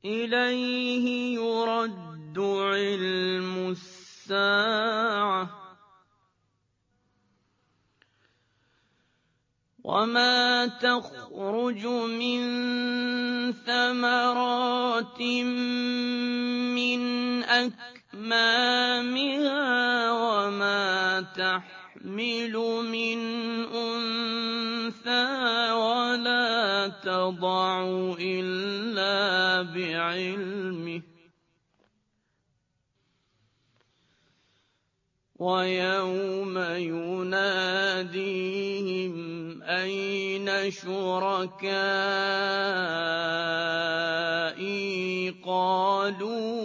إِلَيْهِ يُرَدُّ عِلْمُ السَّاعَةِ ۚ وَمَا تَخْرُجُ مِن ثَمَرَاتٍ مِّنْ أَكْمَامِهَا وَمَا تَحْمِلُ مِنْ أُنثَىٰ وَلَا تَضَعُ إِلَّا بِعِلْمِهِ ۚ وَيَوْمَ يُنَادِيهِمْ أَيْنَ شُرَكَائِي قَالُوا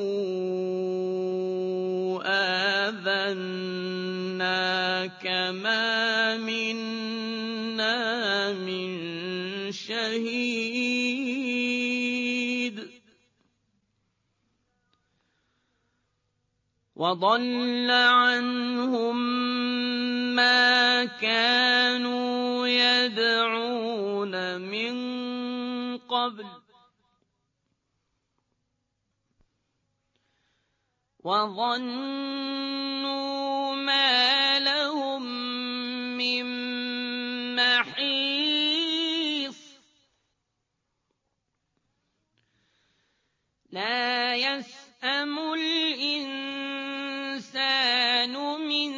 آذَنَّاكَ مَا مِنَّا مِن شَهِيدٍ وَضَلَّ عَنْهُم مَّا كَانُوا يَدْعُونَ مِن قَبْلُ ۖ وَظَنُّوا مَا لَهُم مِّن مَّحِيصٍ لَّا يَسْأَمُ الْإِنسَانُ مِن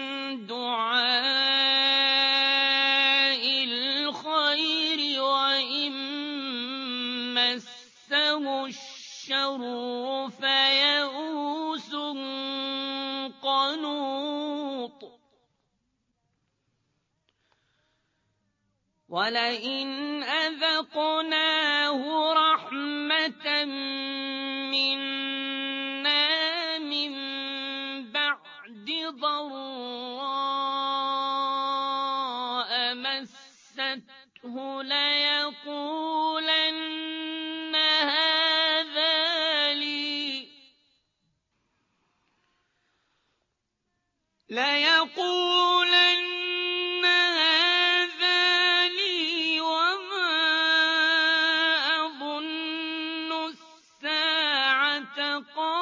دُعَاءِ الْخَيْرِ وَإِن مَّسَّهُ الشَّرُّ فَيَئُوسٌ قَنُوطٌ وَلَئِنْ أَذَقْنَاهُ رَحْمَةً مِّنَّا مِن بَعْدِ ضَرَّاءَ مَسَّتْهُ لَيَقُولَنَّ هَٰذَا لِي وَمَا أَظُنُّ السَّاعَةَ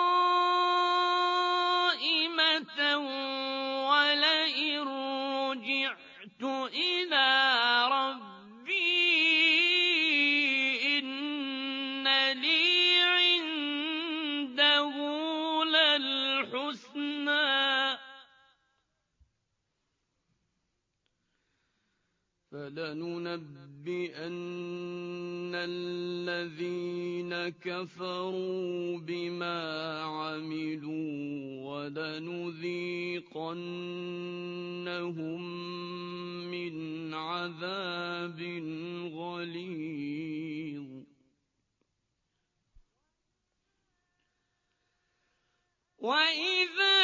قَائِمَةً وَلَئِن رُّجِعْتُ إِلَىٰ رَبِّي إِنَّ لِي عِندَهُ لَلْحُسْنَىٰ ۚ فَلَنُنَبِّئَنَّ الَّذِينَ كَفَرُوا بِمَا عَمِلُوا وَلَنُذِيقَنَّهُم مِّنْ عَذَابٍ غَلِيظٍ وَإِذَا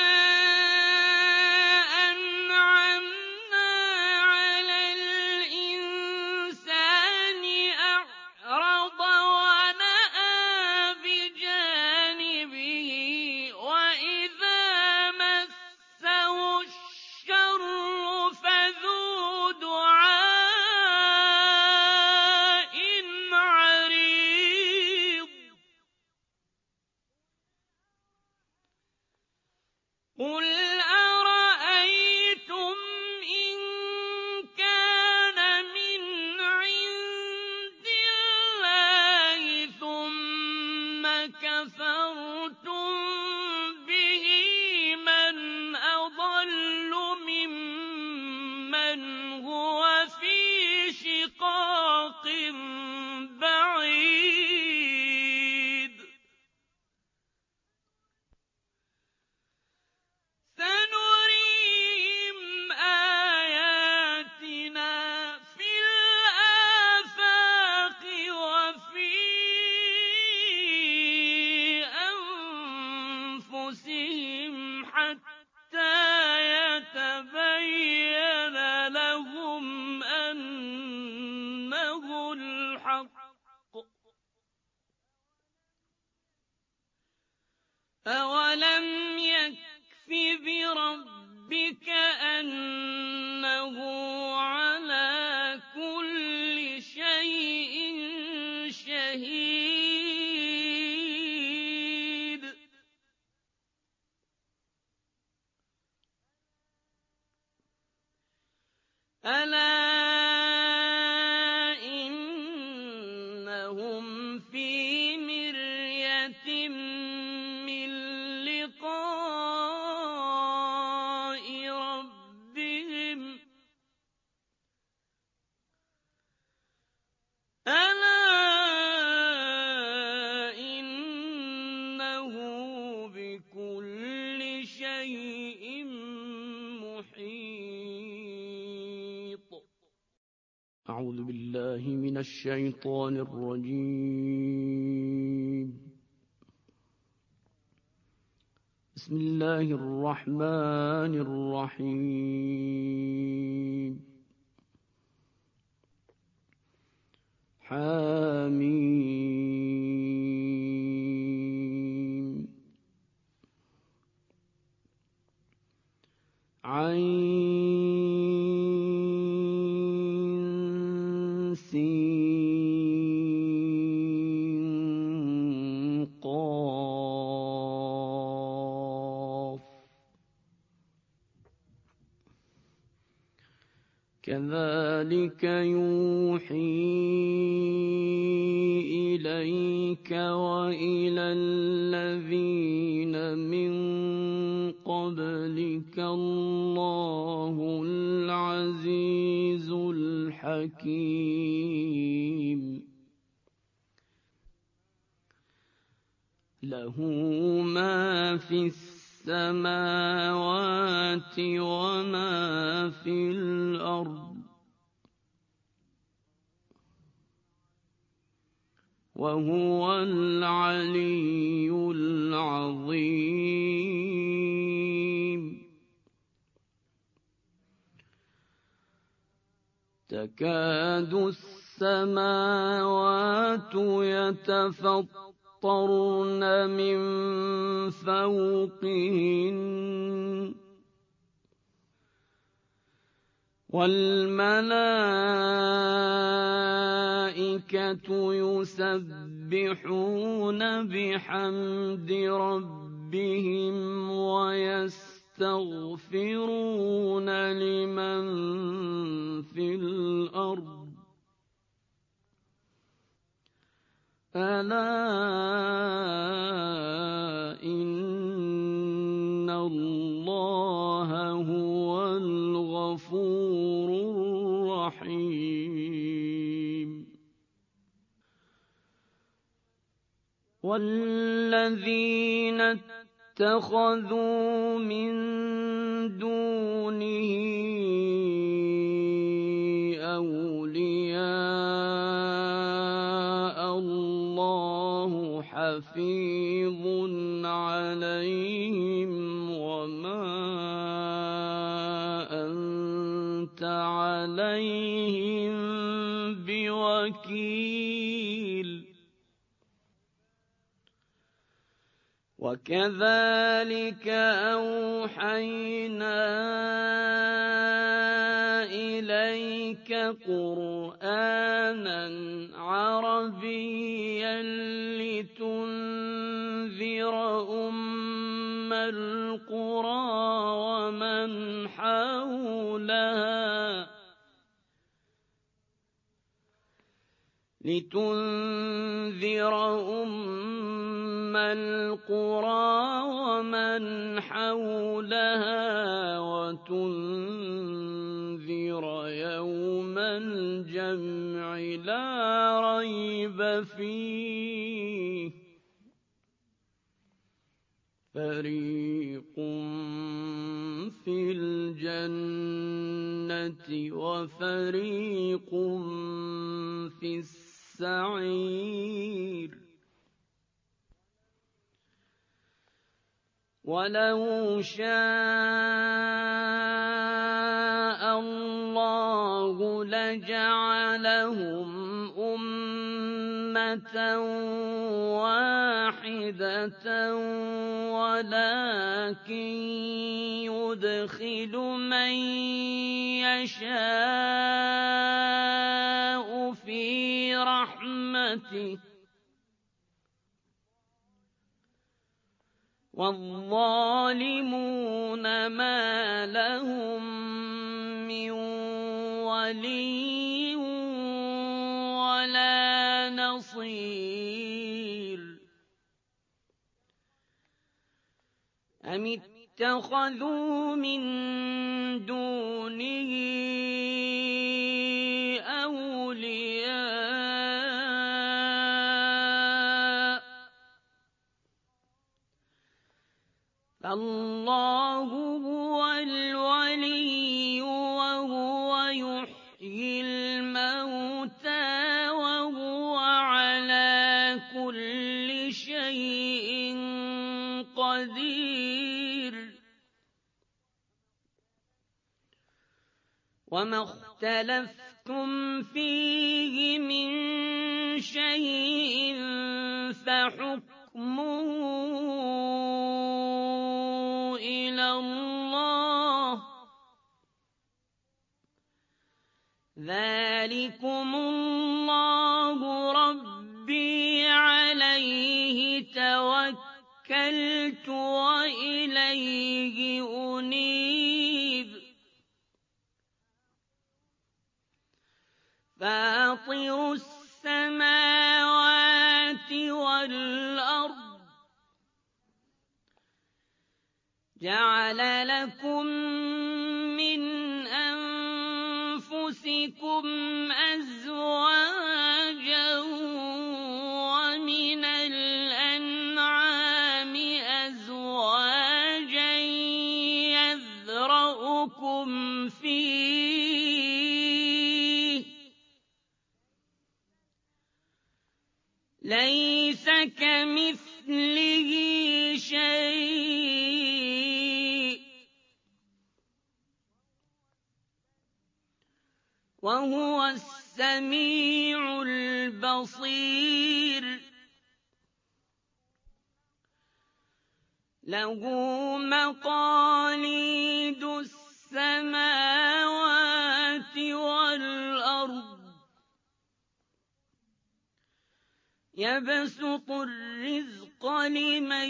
أَنْعَمْنَا عَلَى الْإِنسَانِ أَعْرَضَ وَنَأَىٰ بِجَانِبِهِ وَإِذَا مَسَّهُ الشَّرُّ فَذُو دُعَاءٍ عَرِيضٍ قُلْ أَرَأَيْتُمْ إِن كَانَ مِنْ عِندِ اللَّهِ ثُمَّ كَفَرْتُم بِهِ مَنْ أَضَلُّ مِمَّنْ هُوَ فِي شِقَاقٍ بَعِيدٍ سَنُرِيهِمْ آيَاتِنَا فِي الْآفَاقِ وَفِي أَنفُسِهِمْ حَتَّىٰ يَتَبَيَّنَ لَهُمْ أَنَّهُ الْحَقُّ ۗ أَوَلَمْ يَكْفِ بِرَبِّكَ أَنَّهُ عَلَىٰ كُلِّ شَيْءٍ شَهِيدٌ من الشيطان الرجيم. بسم الله الرحمن الرحيم. حميم. عين سين قاف. كذلك يوحي إليك وإلى الذين من قبلك الله العزيز الحكيم. له ما في السماوات وما في الأرض وهو العلي العظيم. تكاد السماوات يتفطرن من فوقهن والملائكة يسبحون بحمد ربهم ويستغفرون لمن في الأرض ألا إن الله هو الغفور الرحيم. والذين اتخذوا من دونه أولياء الله حفيظ عليهم وما أنت عليهم بوكيل. وكذلك أوحينا إليك قرآنا عربيا لتنذر أم القرى ومن حولها وتنذر يوم الجمع لا ريب فيه. فريق في الجنة وفريق في السعير. ولو شاء الله لجعلهم أمة واحدة ولكن يدخل من يشاء في رحمته والظالمون ما لهم من ولي ولا نصير. أم اتخذوا من دونه أولياء فالله هو الولي وهو يحيي الموتى قدير وما اختلفتم فيه من شيء فحكمه إلى الله ذلكم الله ربي عليه توكلت وإليه أنيب فاطر السماوات والأرض جعل لكم من أنفسكم أزواجا ومن الأنعام أزواجا يذرأكم فيه ليس كمثله شيء وهو السميع البصير له مقاليد السماوات والأرض يبسط الرزق لمن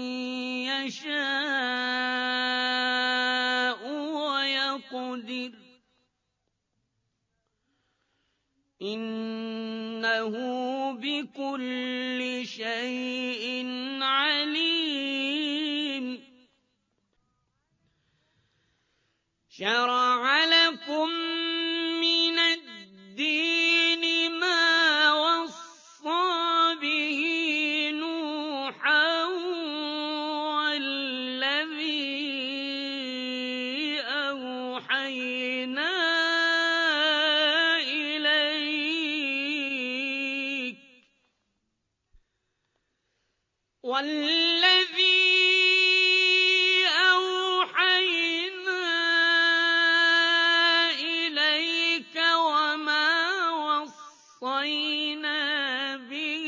يشاء ويقدر إنه بكل شيء عليم شرع لكم من الدين ما وصى به نوحا والذي أوحينا إليك وما وصينا به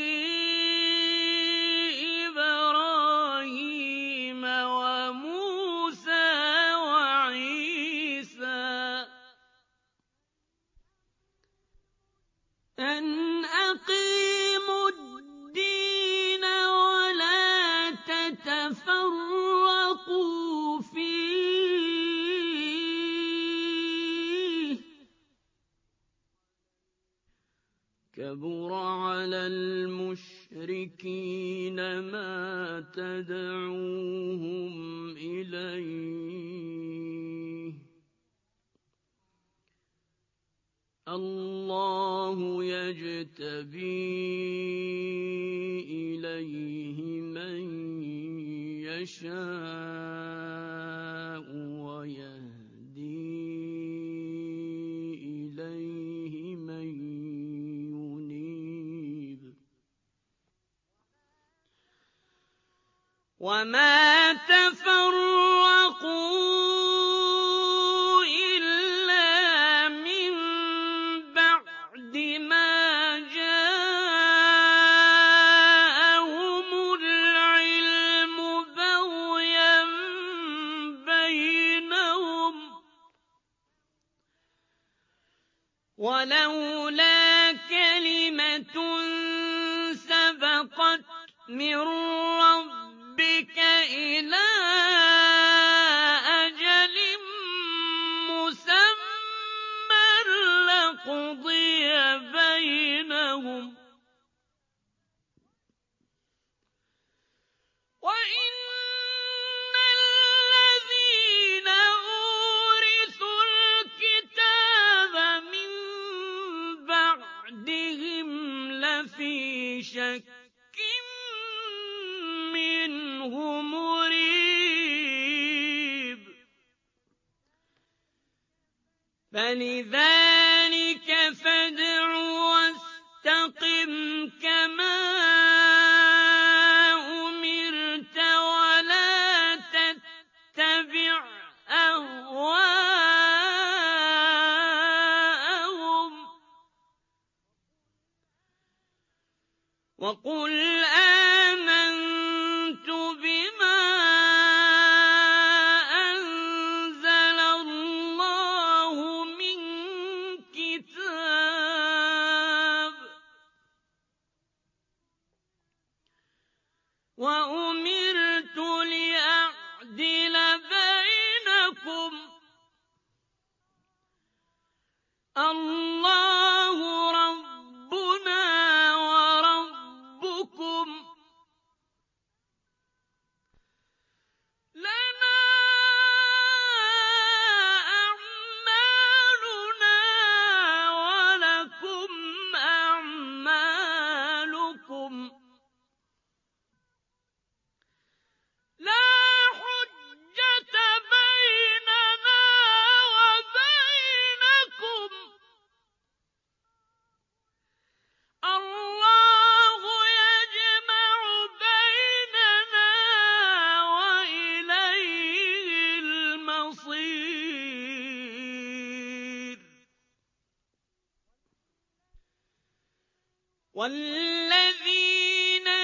إبراهيم وموسى وعيسى أن أقيموا الدين ولا تتفرقوا فيه كبر على المشركين ما تدعوهم إليه الله يجتبي إليه من يشاء ويهدي إليه من ينيب وما تفرقوا إلا من بعد ما جاءهم العلم بغيا بينهم ولولا كلمة سبقت من ربك إلى أجل مسمى لقضي بينهم وإن الذين أورثوا الكتاب من بعدهم لفي شك منه مريب فلذلك فادع واستقم كما أمرت ولا وقل آمنت بما أنزل الله من كتاب وأمرت لأعدل بينكم الله ربنا وربكم لنا أعمالنا ولكم أعمالكم لا حجة بيننا وبينكم الله يجمع بيننا وإليه المصير والذين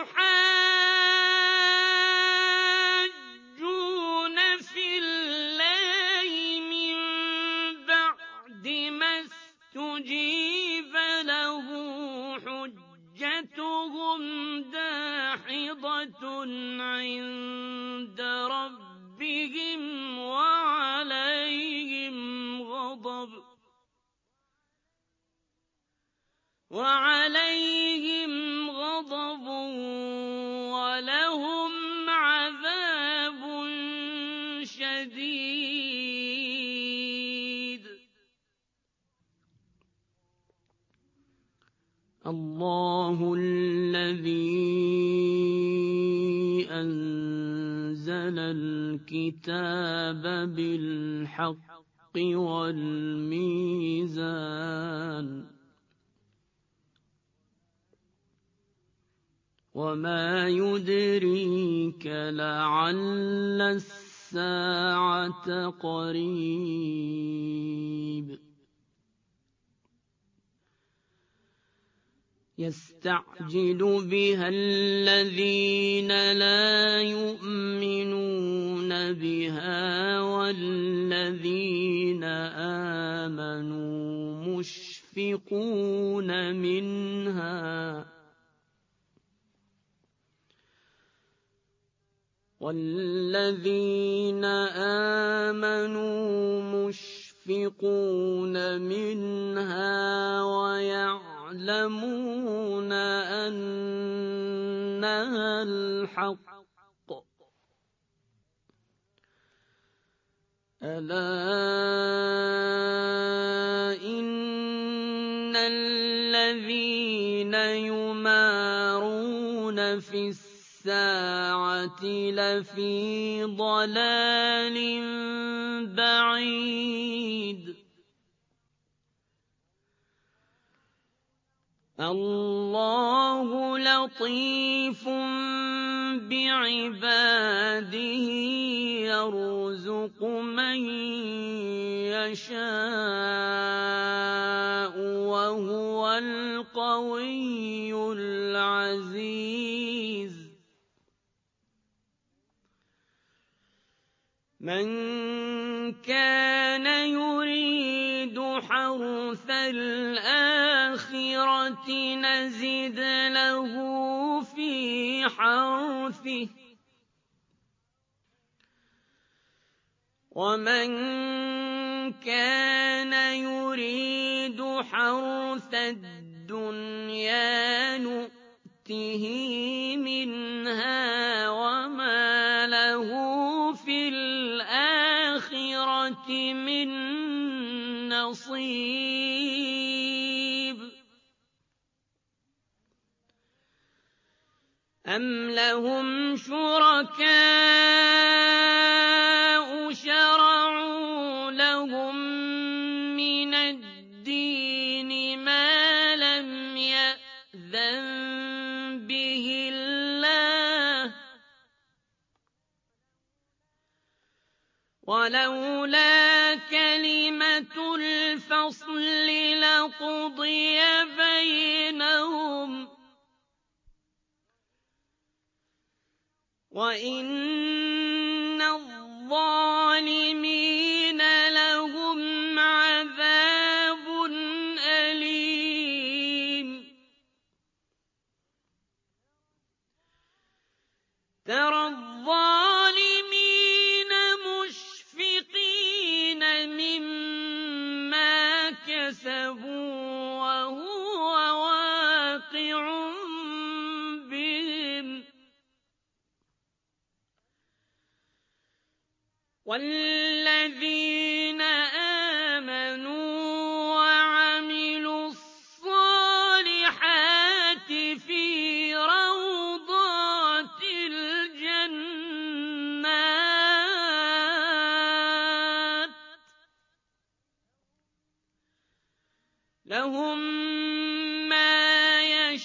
يحاجون في الله من بعد ما استجيب له حجتهم داحضة عند ربهم وعليهم غضب ولهم عذاب شديد الله الذي أنزل الكتاب بالحق والميزان وما يدريك لعل الساعة قريب يستعجل بها الذين لا يؤمنون بها والذين آمنوا مشفقون منها ويعلمون أنها الحق ألا إن الذين يمارون في الساعة لفي ضلال بعيد الله لطيف بعباده يرزق من يشاء وهو القوي العزيز من كان يريد حرث الآخرة نزد له في حرثه ومن كان يريد حرث الدنيا نؤته منها وما له في الآخرة من نصيب أم لهم شركاء شرعوا لهم من الدين ما لم يأذن به الله ولولا كلمة الفصل لقضي بينهم وَإِنَّ الظَّالِمِينَ لَهُمْ عَذَابٌ أَلِيمٌ تَرَى الظَّالِمِينَ مُشْفِقِينَ مِمَّا كَسَبُوا وَهُوَ وَاقِعٌ بِهِمْ وَالَّذِينَ آمَنُوا وَعَمِلُوا الصَّالِحَاتِ فِي رَوْضَاتِ الْجَنَّاتِ لَهُم مَّا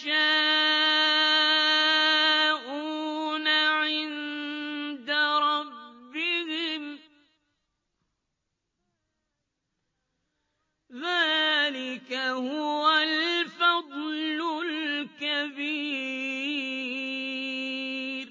يَشَاءُونَ عِندَ رَبِّهِمْ ۚ ذَلِكَ هُوَ الْفَضْلُ الْكَبِيرُ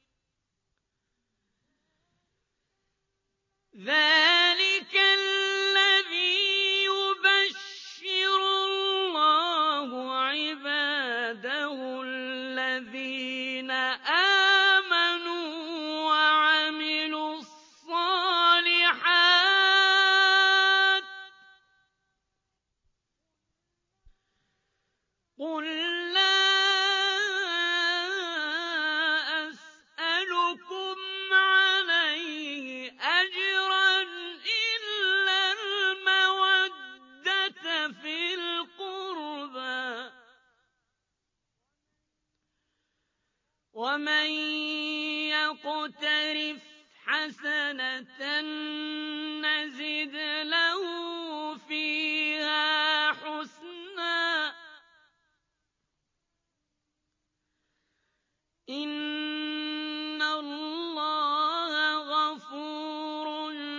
ذَلِكَ الَّذِي يُبَشِّرُ اللَّهُ عِبَادَهُ الَّذِينَ آمَنُوا وَعَمِلُوا الصَّالِحَاتِ قُل لَّا أَسْأَلُكُمْ عَلَيْهِ أَجْرًا إِلَّا الْمَوَدَّةَ فِي الْقُرْبَىٰ ۗ وَمَن يَقْتَرِفْ حَسَنَةً نَّزِدْ لَهُ فِيهَا حُسْنًا ۚ إِنَّ اللَّهَ غَفُورٌ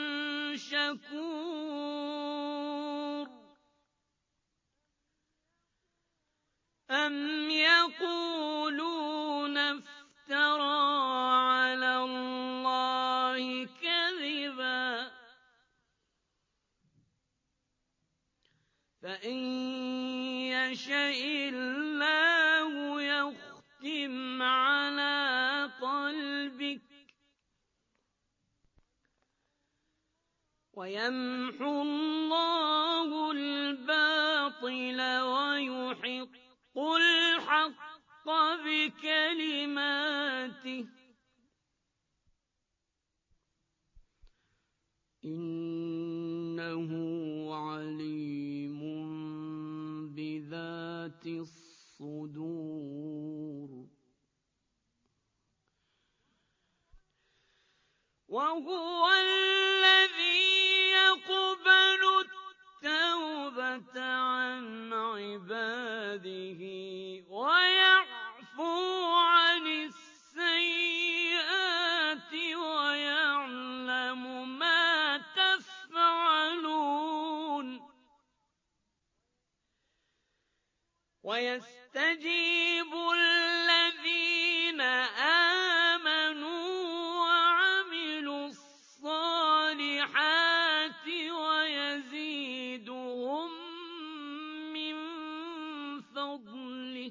شَكُورٌ أَمْ يَقُولُونَ افْتَرَىٰ عَلَى اللَّهِ كَذِبًا ۖ فَإِن يَشَإِ اللَّهُ يَخْتِمْ عَلَىٰ قَلْبِكَ وَيَمْحُ اللَّهُ الْبَاطِلَ وَيُحِقُّ الْحَقَّ بِكَلِمَاتِهِ ۚ إِنَّهُ عَلِيمٌ بِذَاتِ الصُّدُورِ وَهُوَ الَّذِي يَقْبَلُ التَّوْبَةَ عَنْ عِبَادِهِ وَيَعْفُو عَنِ السَّيِّئَاتِ وَيَعْلَمُ مَا تَفْعَلُونَ وَيَسْتَجِيبُ الَّذِينَ آمَنُوا وَعَمِلُوا الصَّالِحَاتِ وَيَزِيدُهُم مِّن فَضْلِهِ ۚ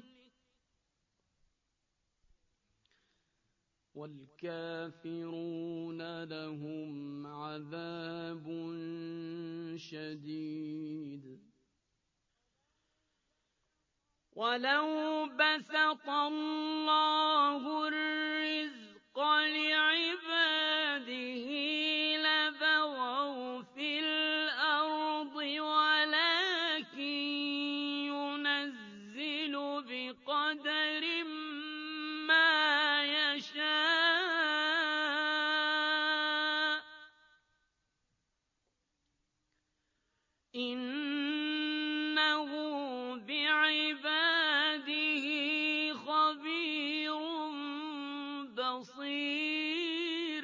وَالْكَافِرُونَ لَهُمْ عَذَابٌ شَدِيدٌ وَلَوْ بَسَطَ اللَّهُ الرِّزْقَ لِعِبَادِهِ لَبَغَوْا فِي الْأَرْضِ وَلَٰكِن يُنَزِّلُ بِقَدَرٍ مَّا يَشَاءُ ۚ إِنَّهُ بِعِبَادِهِ خَبِيرٌ بَصِيرٌ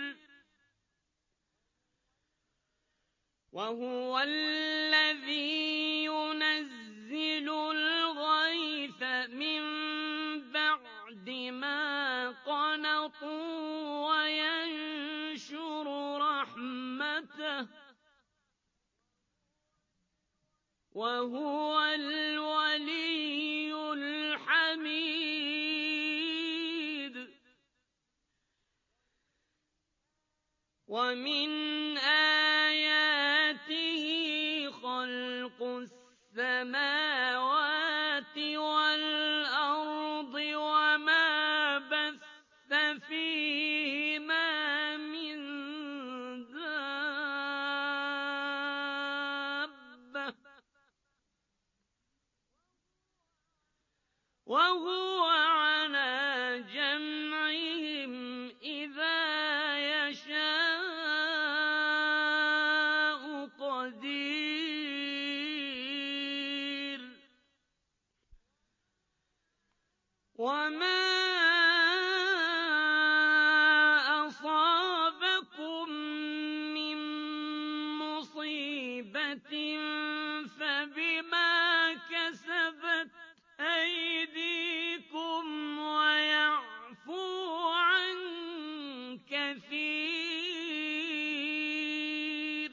وَهُوَ الَّذِي يُنَزِّلُ الْغَيْثَ مِن بَعْدِ مَا قَنَطُوا وهو الولي الحميد ومن آياته خلق السماوات والأرض وما بث فيهما من دابة وهو على جمعهم إذا يشاء قدير وما أصابكم من مصيبة فبما كسبت أيديكم ويعفو عن كثير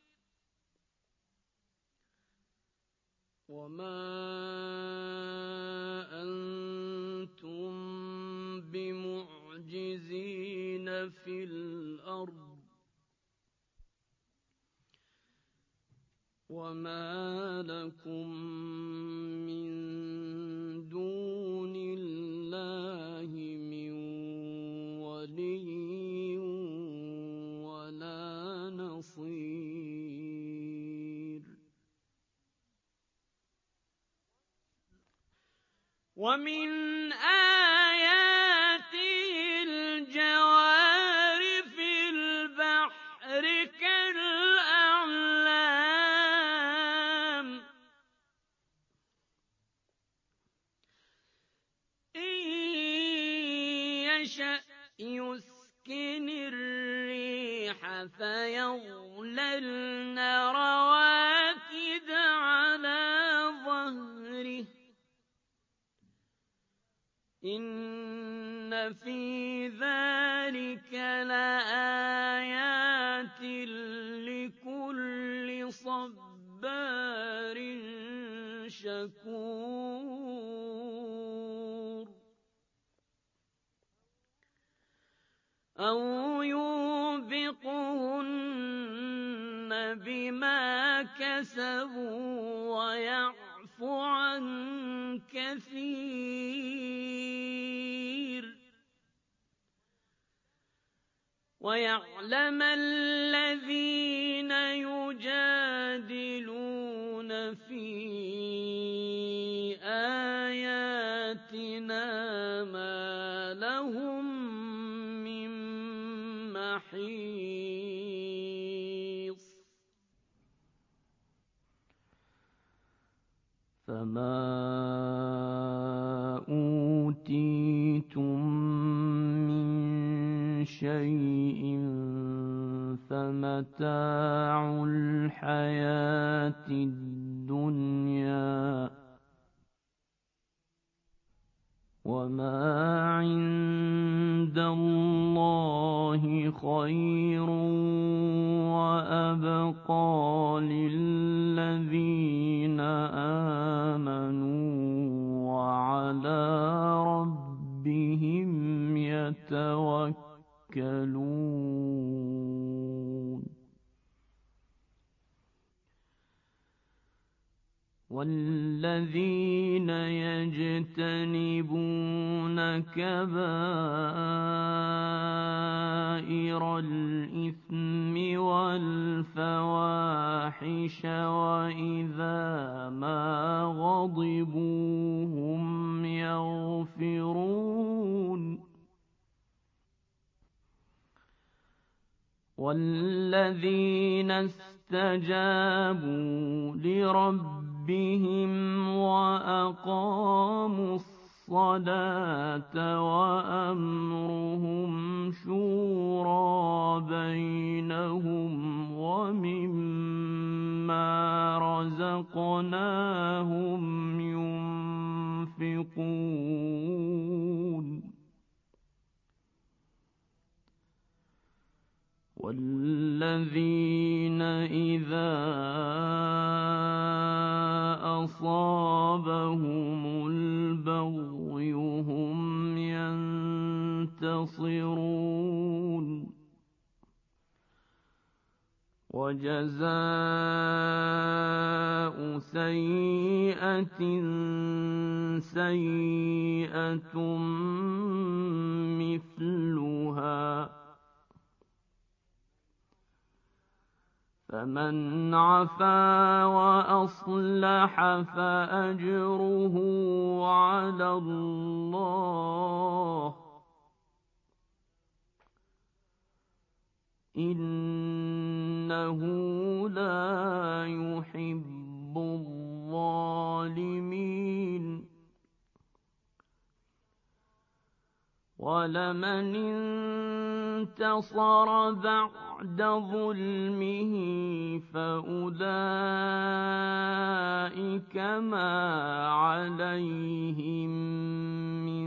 وما أنتم بمعجزين في الأرض وما لكم من دون الله من ولي ولا نصير ومن آياته الجوار في البحر كالأعلام إن يشأ يسكن الريح فيظللن رواكد على ظهره إن في ذلك لآيات لكل صبار شكور أو يوبقهن بما كسبوا ويعفو عن كثير ويعلم الذين يجادلون في آياتنا ما لهم من محيص فما أوتيتم من شيء فمتاع الحياة الدنيا وما عند الله خير وأبقى للذين آمنوا وعلى ربهم يتوكلون والذين يجتنبون كبائر الإثم والفواحش وإذا ما غضبوا هم يغفرون والذين استجابوا لربهم وأقاموا الصلاة وأمرهم شورى بينهم ومما رزقناهم ينفقون والذين إذا أصابهم البغي هم ينتصرون وجزاء سيئة سيئة مثلها فمن عفا وأصلح فأجره على الله إنه لا يحب الظالمين ولمن انتصر بعد ظلمه فأولئك ما عليهم من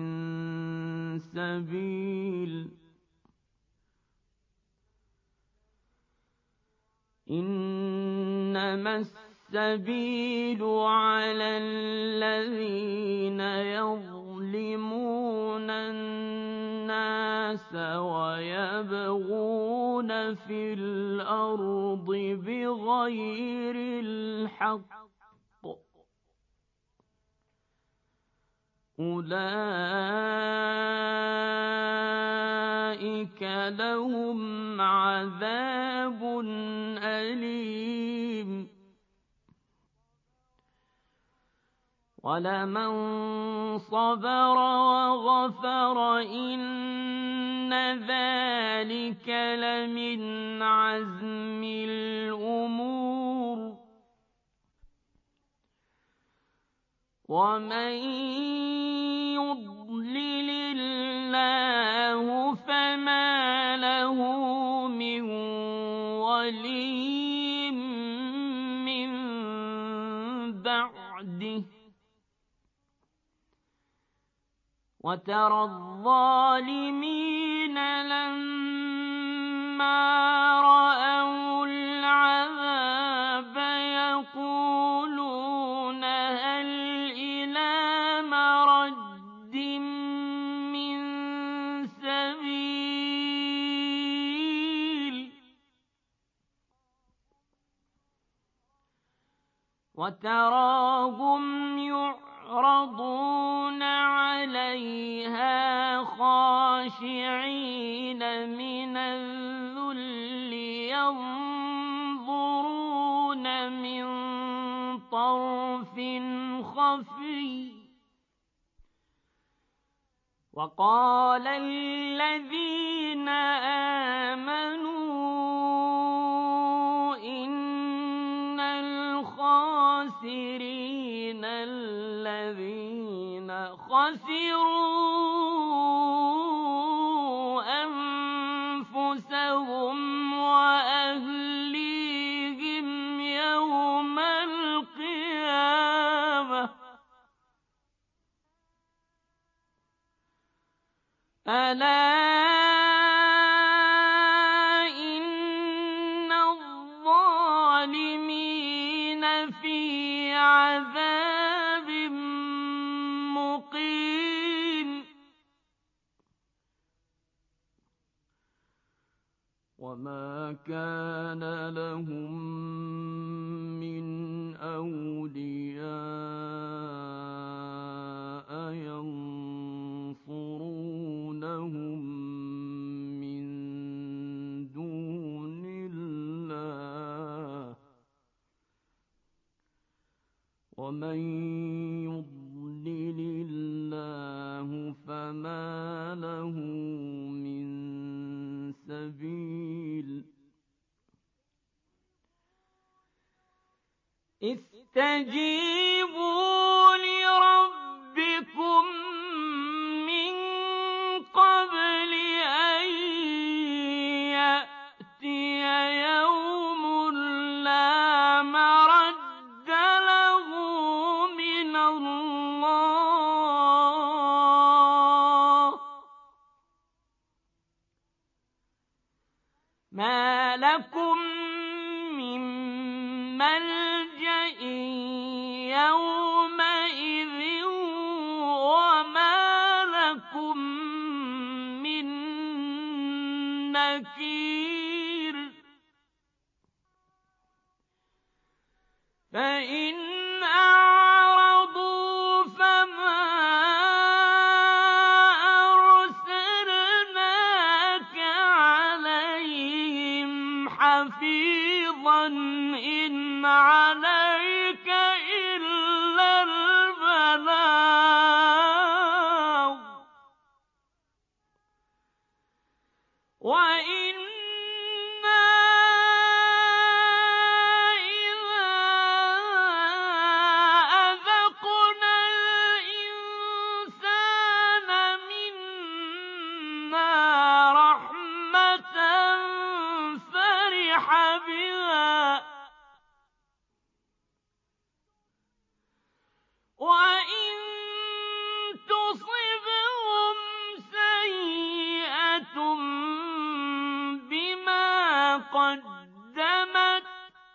سبيل إنما السبيل على الذين يظلمون الناس ويبغون في الأرض بغير الحق أولئك لهم عذاب أليم ولمن صبر وغفر إن ذلك لمن عزم الأمور ومن يضلل الله فما له من ولي من بعده وترى الظالمين لما رأوا العذاب يقولون هل إلى مرد من سبيل وتراهم يعرضون عليها خاشعين من الذل ينظرون من طرف خفي وقال الذين آمنوا إن الخاسرين الذين خسروا أنفسهم وأهليهم يوم القيامة ألا إن الظالمين في عذاب مقيم وما كان لهم من أولياء ينصرونهم من دون الله ومن يضلل الله فما له من سبيل استجيبوا لربكم من قبل أن يأتي يوم لا مرد له من الله ما لكم من ملجأ يوم لكم من نكير فإن أعرضوا فما أرسلناك عليهم حفيظا إن عليك إلا البلاغ وإنا إذا أذقنا الإنسان منا رحمة فرح بها وإن تصبهم سيئة بما قدمت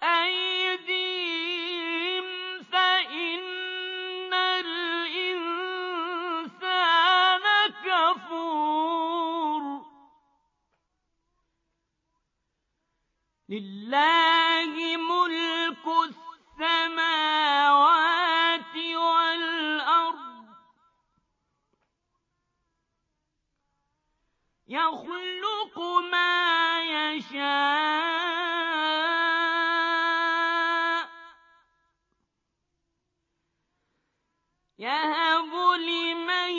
أيديهم فإن الإنسان كفور لله ملك السماوات والأرض يخلق ما يشاء يهب لمن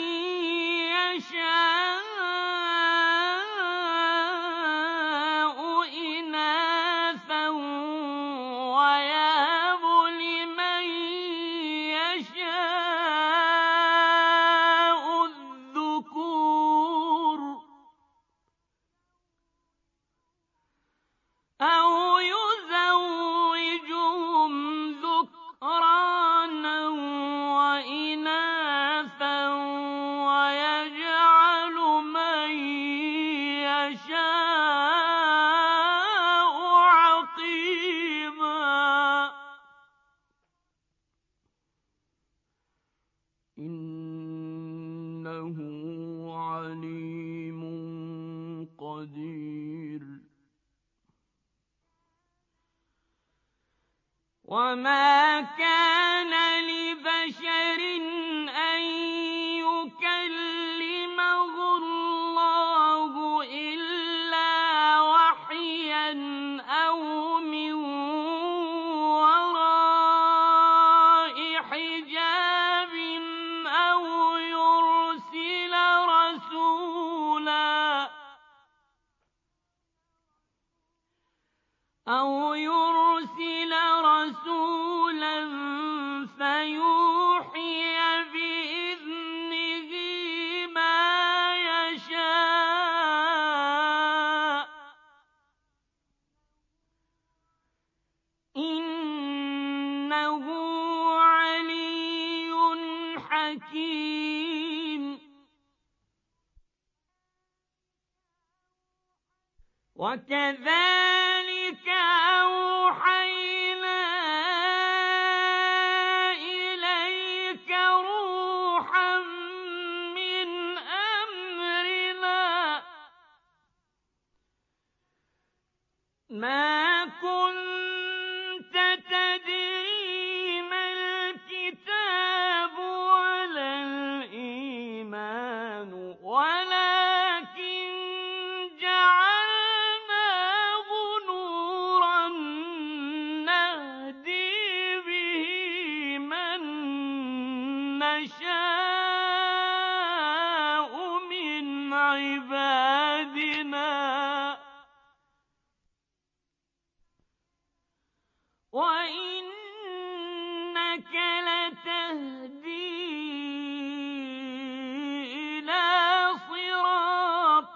يشاء إناثا ويهب لمن يشاء الذكور أو يزوجهم ذكرانا وإناثا ويجعل من يشاء عقيما إنه عليم قدير وما كان لبشر أن يكلمه الله إلا وحيا أو من وراء حجاب أو يرسل رسولا فيوحي بإذنه ما يشاء إنه علي حكيم وكذلك أوحينا إليك روحا من أمرنا ما كنت تدري ما الكتاب ولا الإيمان ولكن جعلناه نورا نهدي به من نشاء من عبادنا وإنك لتهدي إلى صراط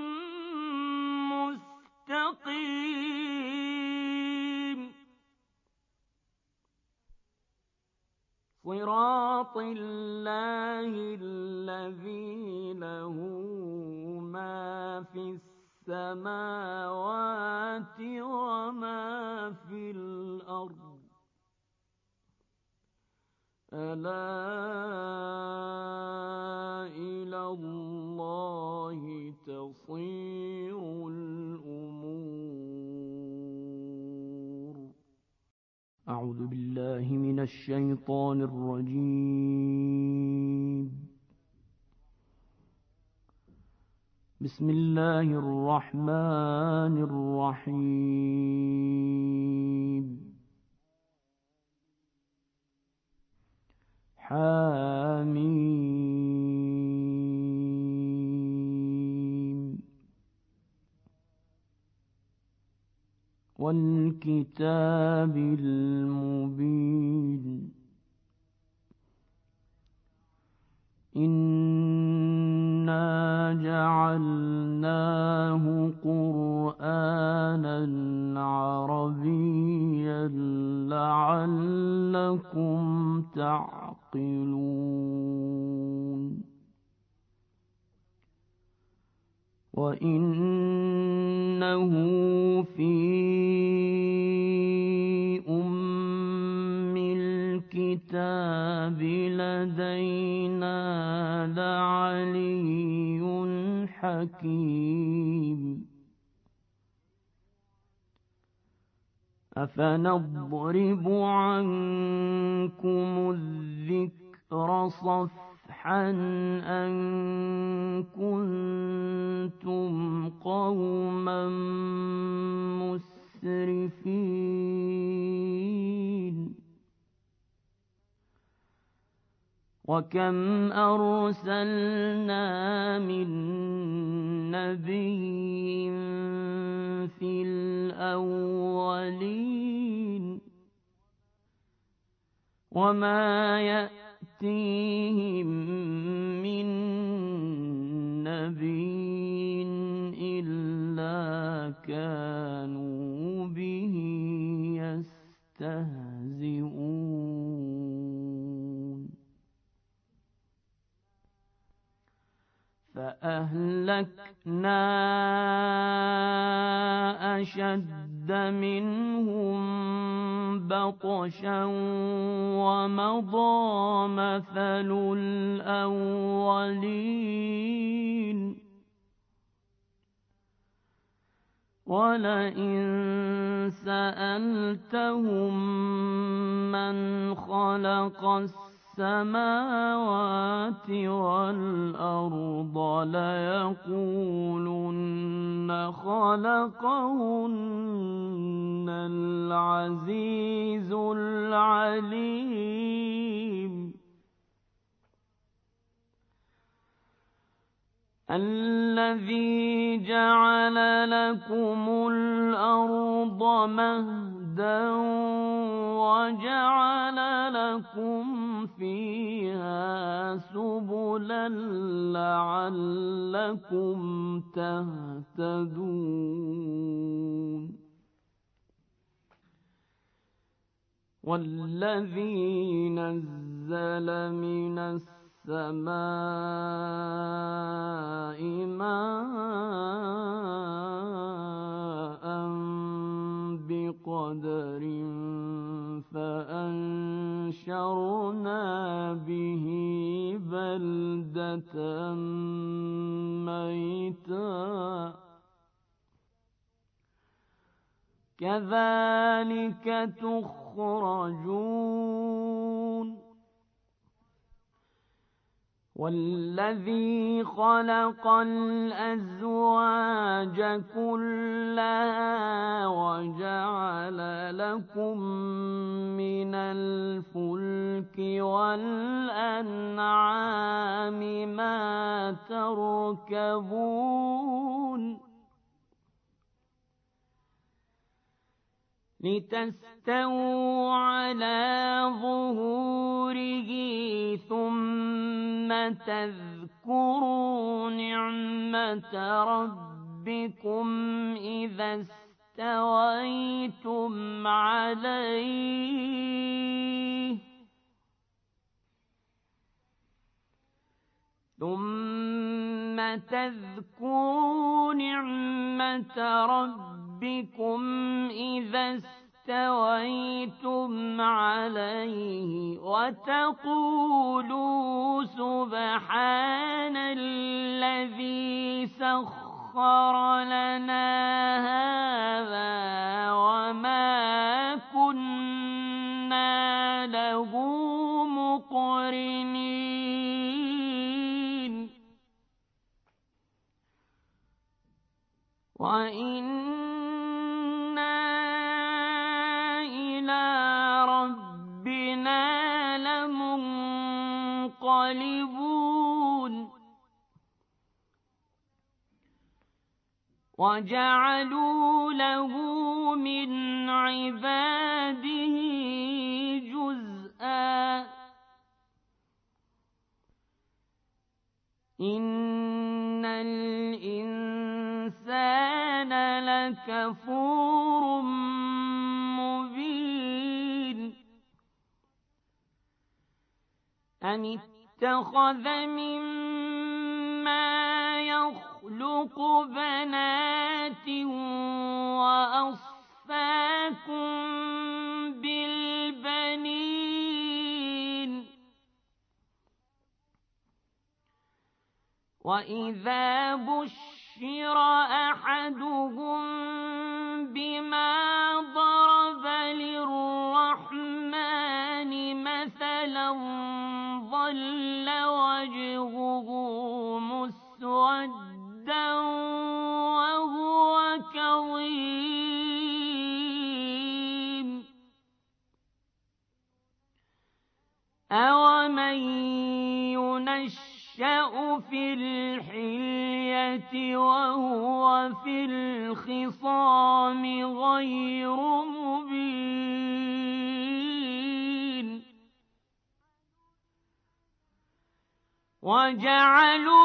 مستقيم صراط الله الذي له ما في السماوات وما في الأرض ألا إلى الله الشيطان الرجيم. بسم الله الرحمن الرحيم. حميم. والكتاب المبين. إنا جعلناه قرآنا عربيا لعلكم تعقلون. وإنه في الكتاب لدينا لعلي حكيم. أفنضرب عنكم الذكر صفحا أن كنتم قوما مسرفين. وكم أرسلنا من نبي في الأولين وما يأتيهم من نبي إلا كانوا به يستهزئون. فأهلكنا أشد منهم بطشا ومضى مثل الأولين. ولئن سألتهم من خلق السماوات والأرض ليقولن خلقهن العزيز العليم. الذي جعل لكم الأرض مهدا وجعل لكم فيها سبلا لعلكم تهتدون. والذي نزل من السماء ماء بقدر فأنشرنا به بلدة ميتا كذلك تخرجون. والذي خلق الأزواج كلها وجعل لكم من الفلك والأنعام ما تركبون لتستووا على ظهوره ثم تذكروا نعمة ربكم إذا استويتم عليه وتقولوا سبحان الذي سخر لنا هذا وما كنا له وإنا إلى ربنا لمنقلبون وجعلوا له من عباده جزءا إن الإنسان لكفور مبين أم اتخذ مما يخلق بنات وأصفاكم بالبنين وإذا بشر أحدهم بما ضرب للرحمن مثلا ظل وجهه مسودا وهو كظيم أومن ينشأ في الحلية وهو في الخصام غير مبين وجعلوا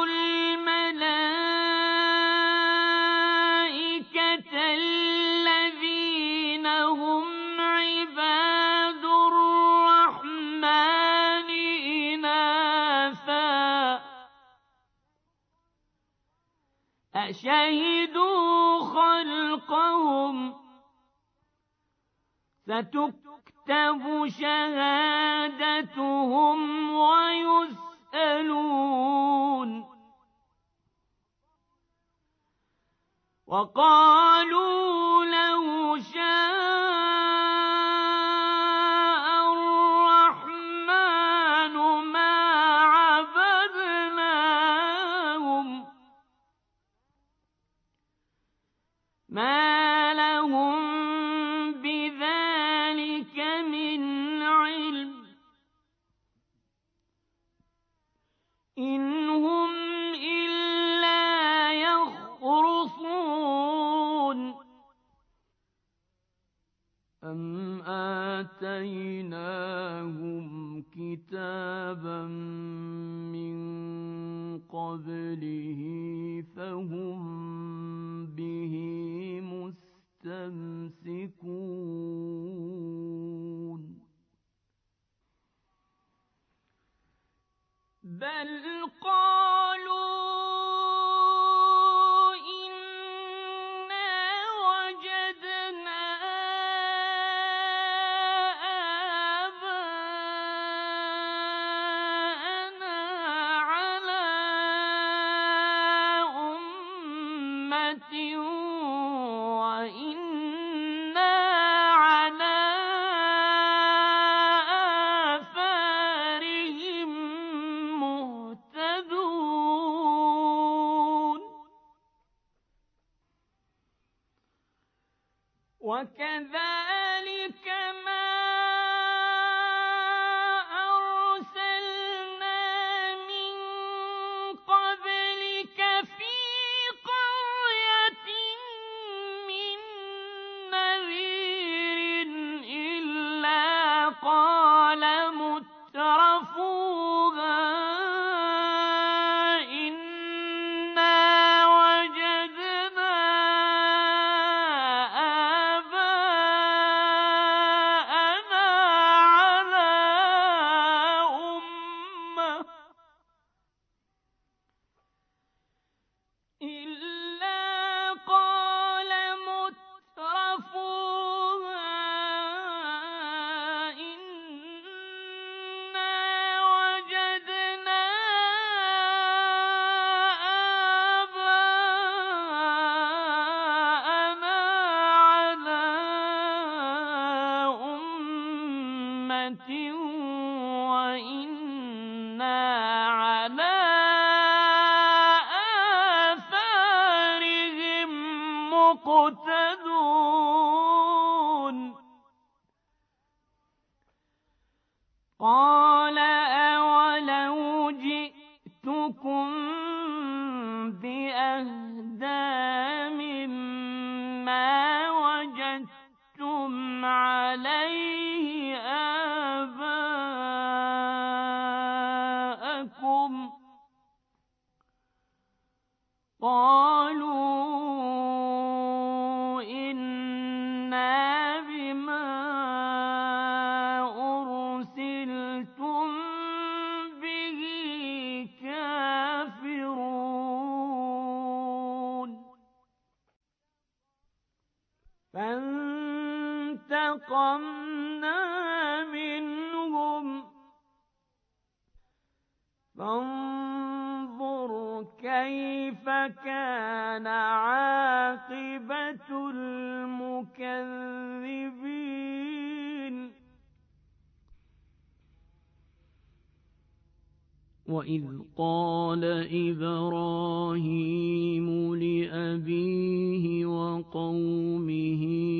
الملائكة الذين هم عباد الرحمن إناثا أشهدوا خلقهم ستكتب شهادتهم ويسألون وقالوا لو شاء الرحمن ما عبدناهم ما لهم بذلك من علم إن هم إلا يخرصون أم آتيناهم كتابا من قبله فهم به مستمسكون بل قالوا إنا وجدنا آباءنا على أمة وإنا على آثارهم مهتدون وكذلك ما أرسلنا من قبلك في قرية من نذير إلا قال مترفوها إنا وجدنا آباءنا مقتدون قال أولو جئتكم بأهدى مما وجدتم عليه آباءكم قالوا إنا بما أرسلتم به كافرون فانتقمنا منهم فانظر كيف كان عاقبة المكذبين وإذ قال إبراهيم لأبيه وقومه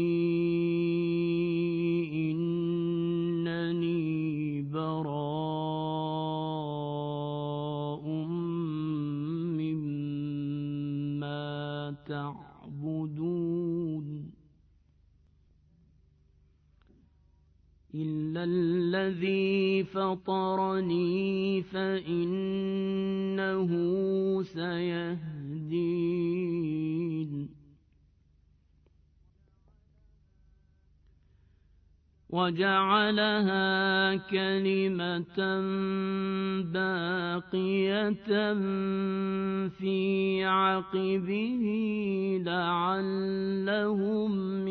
إنني براء مما تعبدون إلا الذي فطرني فإنه سيهدين وجعلها كلمة باقية في عقبه لعلهم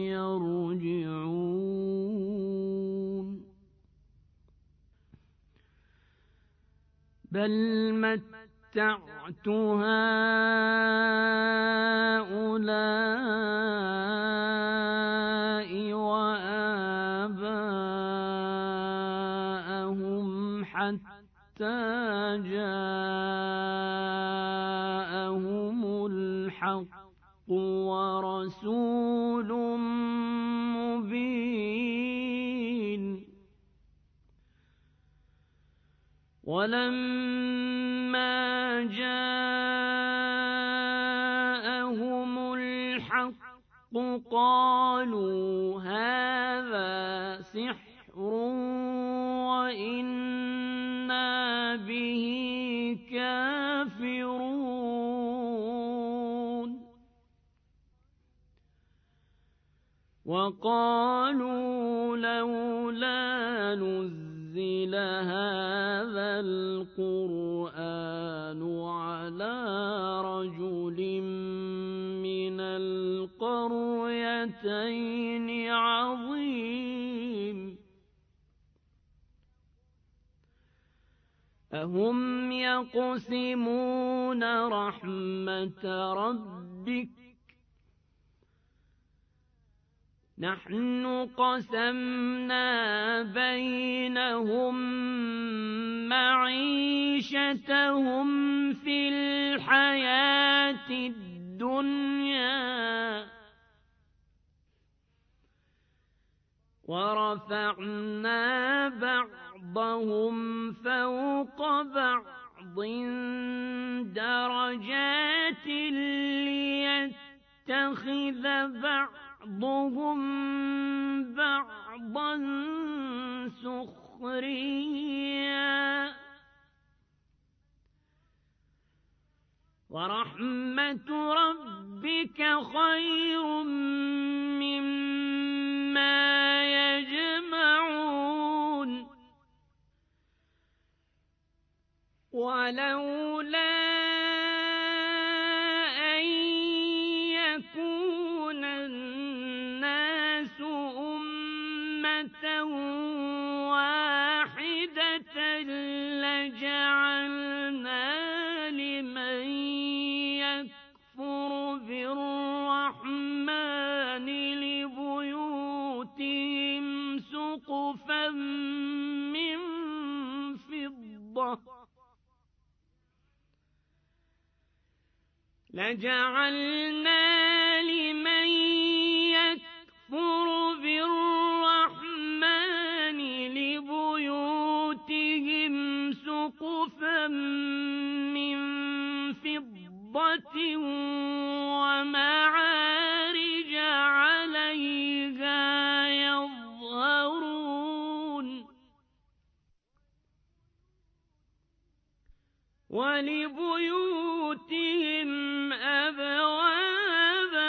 يرجعون بل متعت هؤلاء وآباءهم حتى جاءهم الحق ورسول مبين ولما جاءهم الحق قالوا هذا سحر وإنا به كافرون وقالوا لولا نزل هذا القرآن على رجل من القريتين عظيم أهم يقسمون رحمة ربك نحن قسمنا بينهم معيشتهم في الحياة الدنيا ورفعنا بعضهم فوق بعض درجات ليتخذ بعضهم بعضا سخريا ورحمة ربك خير مما يجمعون ولولا أن يكون الناس أمة واحدة لجعلنا لمن يكفر بالرحمن لبيوتهم سقفا من فضة لجعلنا لمن بالرحمن لبيوتهم سقفا من فضة ومعارج عليها يظهرون ولبيوتهم أبوابا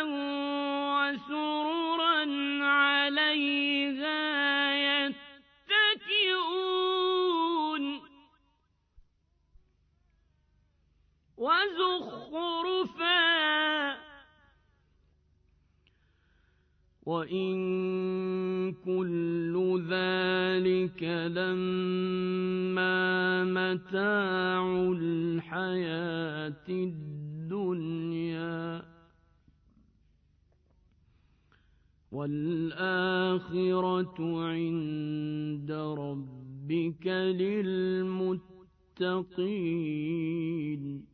وسررا عليها يتكئون وزخرفا وإن كل ذلك لما متاع الحياة الدنيا والآخرة عند ربك للمتقين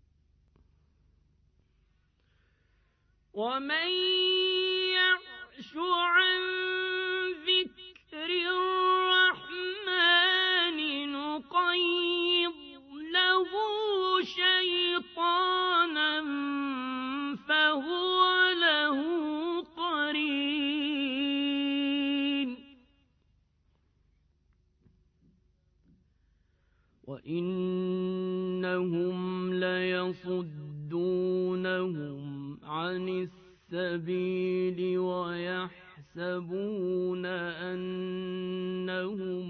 ومن يعش عن ذكر الرحمن نقيض له شيطانا فهو له قرين وإنهم ليصدونهم عن السبيل ويحسبون أنهم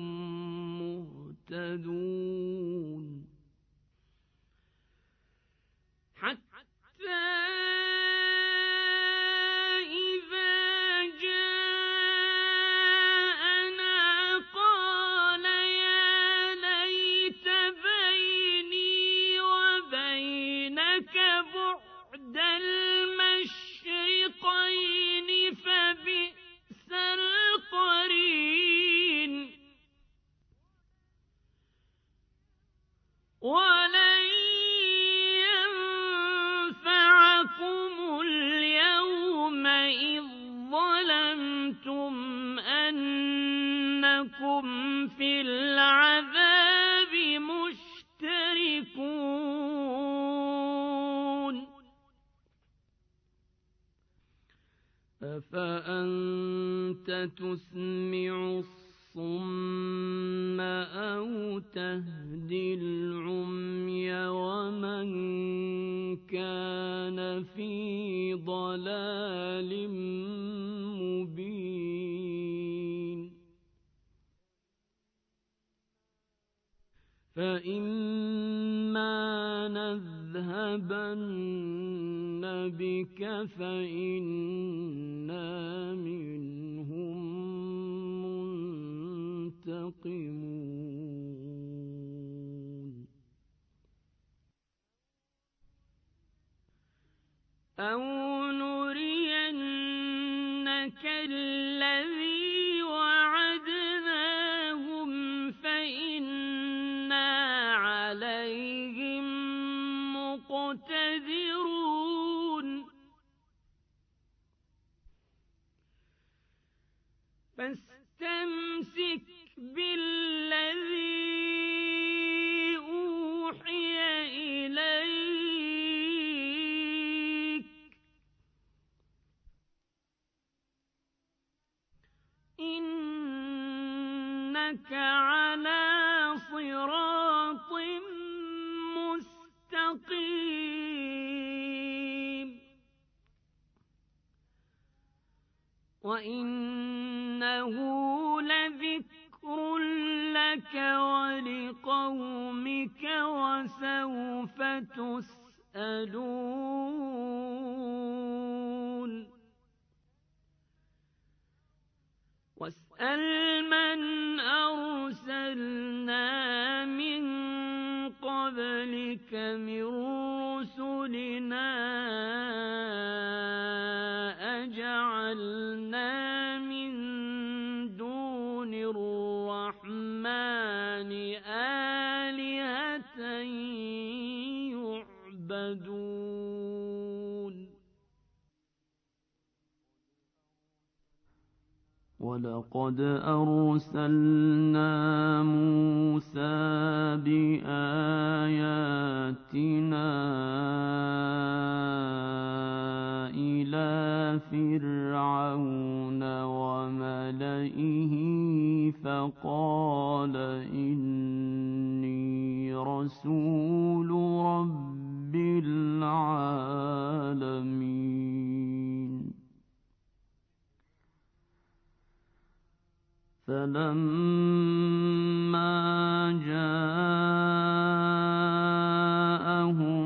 مهتدون حتى إذا جاءنا قال يا ليت بيني وبينك بعد المشرقين فبئس القرين ولن ينفعكم اليوم إذ ظلمتم أنكم في العذاب مشتركون أفأنت تسمع الصم أو تهدي العمي ومن كان في ضلال مبين فإما نذهبن بك فإنا منهم منتقمون أو نرينك الذي وعدناهم فإنا عليهم مقتدرون فاستمسك بالذي أوحي إليك إنك على صراط مستقيم وإنه لذكر لك ولقومك وسوف تسألون واسأل من أرسلنا من قبلك من رسلنا أجعلنا من دون الرحمن آلهة يعبدون. 。 ولقد ولقد أرسلنا موسى بآياتنا إلى فرعون وملئه فقال إني رسول رب العالمين. فلما جاءهم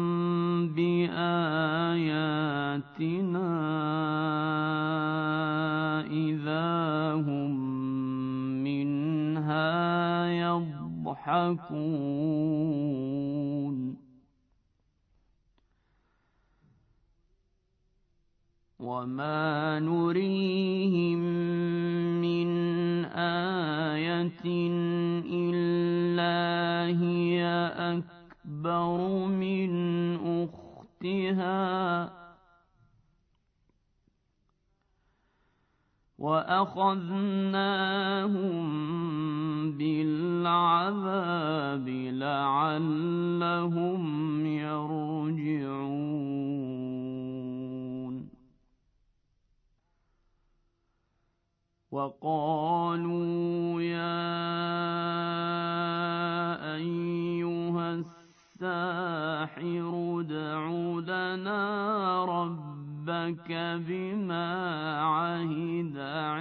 بآياتنا إذا هم منها يضحكون. وما نريهم من آية إلا هي أكبر من أختها وأخذناهم بالعذاب لعلهم يرجعون. وقالوا يا أيها الساحر ادع لنا ربك بما عهد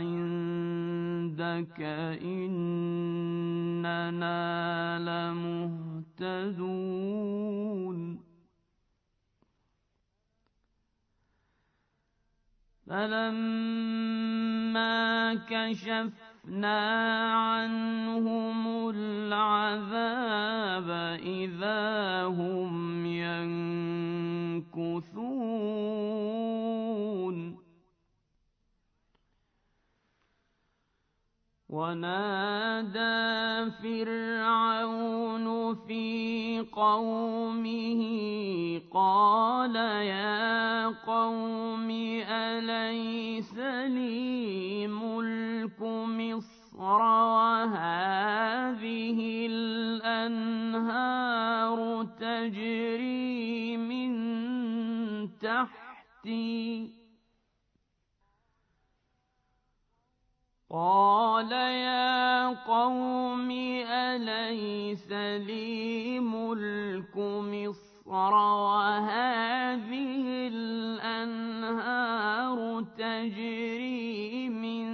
عندك إننا لمهتدون. فلما كشفنا عنهم العذاب إذا هم ينكثون. ونادى فرعون في قومه قال يا قوم أليس لي ملك مصر وهذه الأنهار تجري من تحتي. قال يا قوم أليس لي ملك مصر وهذه الأنهار تجري من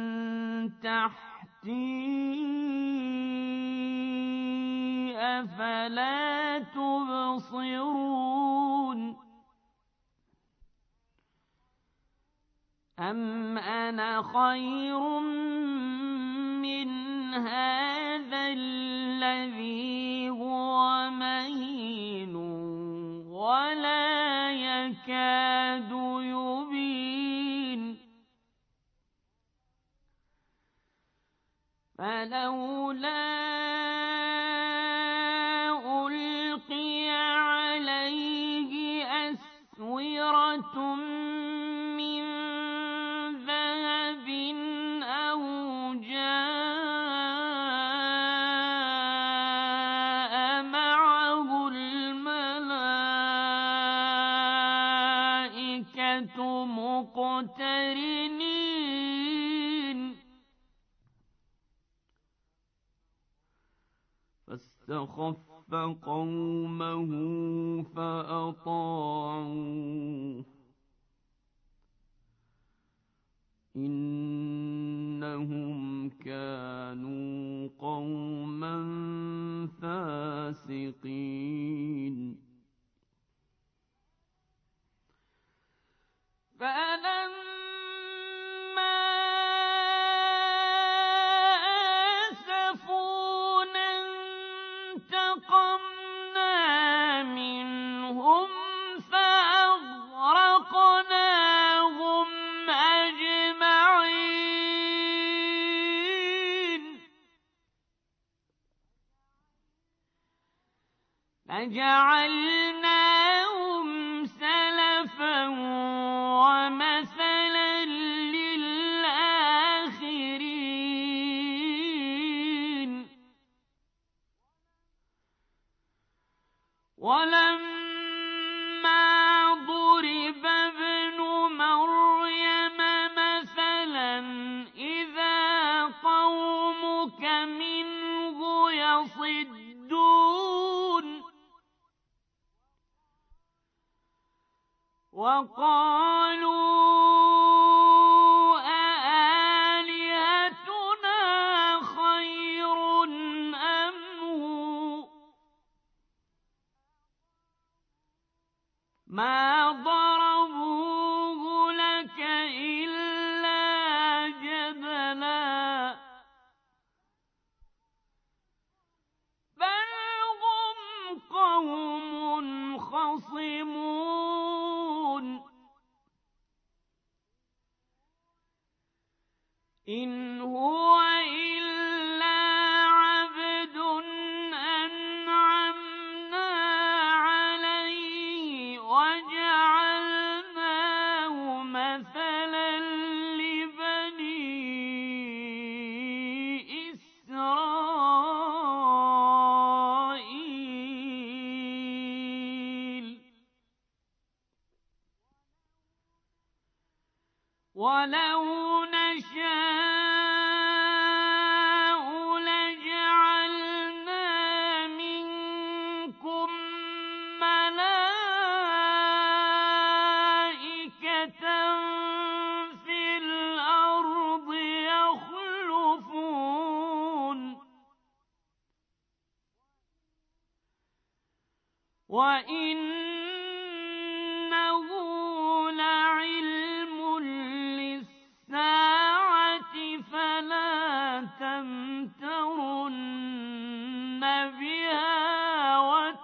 تحتي أفلا تبصرون. أم أنا خير من هذا الذي هو مهين ولا يكاد يبين. فلولا ألقي عليه أسورة من ذهب أو جاء معه الملائكة مقترنين. فاستخف قومه فأطاعوه إنهم كانوا قوما فاسقين. فلما آسفونا انتقمنا منهم فأغرقناهم أجمعين. فجعلناهم سلفا ومثلا للآخرين. وقالوا أآلهتنا خير أم هو ما ضربوه لك إلا جدلا بل هم قوم خصمون إن هو إلا عبد أنعمنا عليه وجعلناه مثلا لبني إسرائيل ولو نشاء لجعلنا منكم ملائكة في الأرض يخلفون وإنه لعلم للساعة فلا تمترن بها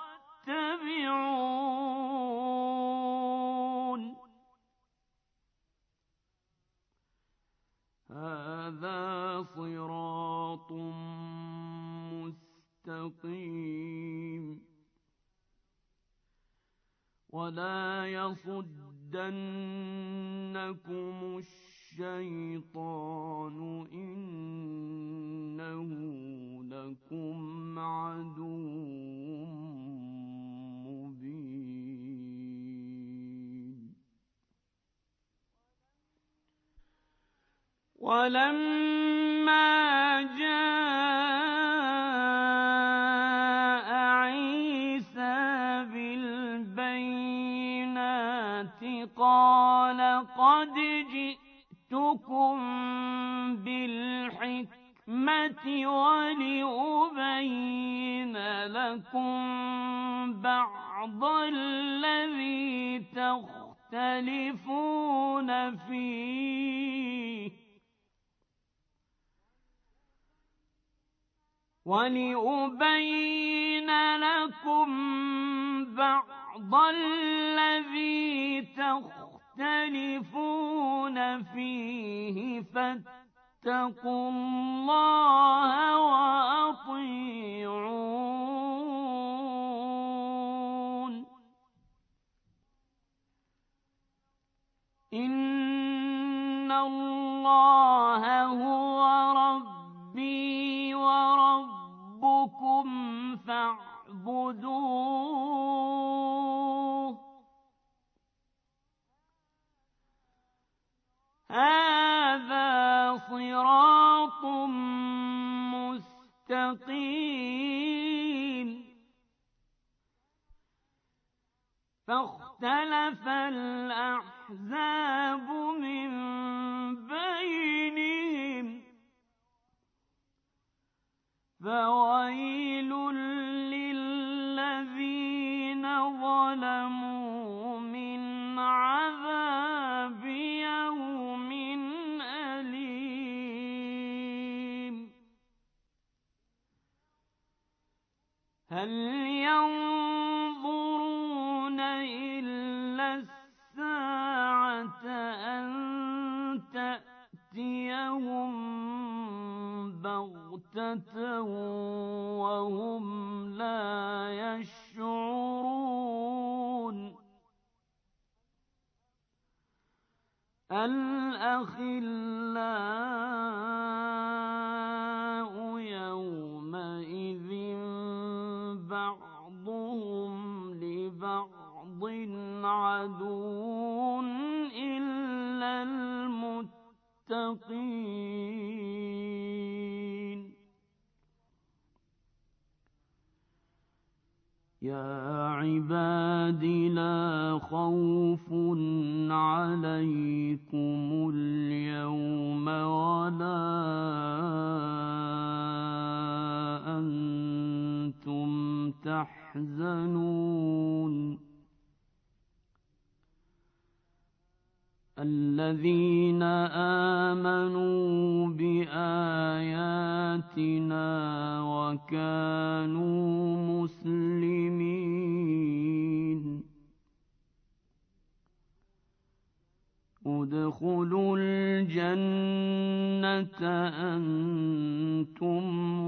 واتبعون هذا صراط مستقيم ولا يصدنكم الشيطان إنه لكم عدو مبين ولما جاء عيسى بالبينات قال قد جئتكم بالحكمة ولأبين لكم بعض الذي تختلفون فيه ولأبين لكم بعض الذي تختلفون فيه فاتقوا الله وأطيعون إن الله هو ربي وربكم فاعبدوه هذا صراط مستقيم فاختلف الأحزاب من بينهم فويل للذين ظلموا من عذاب يوم أليم هل ينظرون إلا الساعة أن تأتيهم بغتة وهم لا يشعرون الأخلاء يومئذ بعضهم لبعض عدو إلا المتقين يا عباد لا خوف عليكم اليوم ولا أنتم تحزنون الذين آمنوا بآياتنا وكانوا مسلمين ادخلوا الجنة أنتم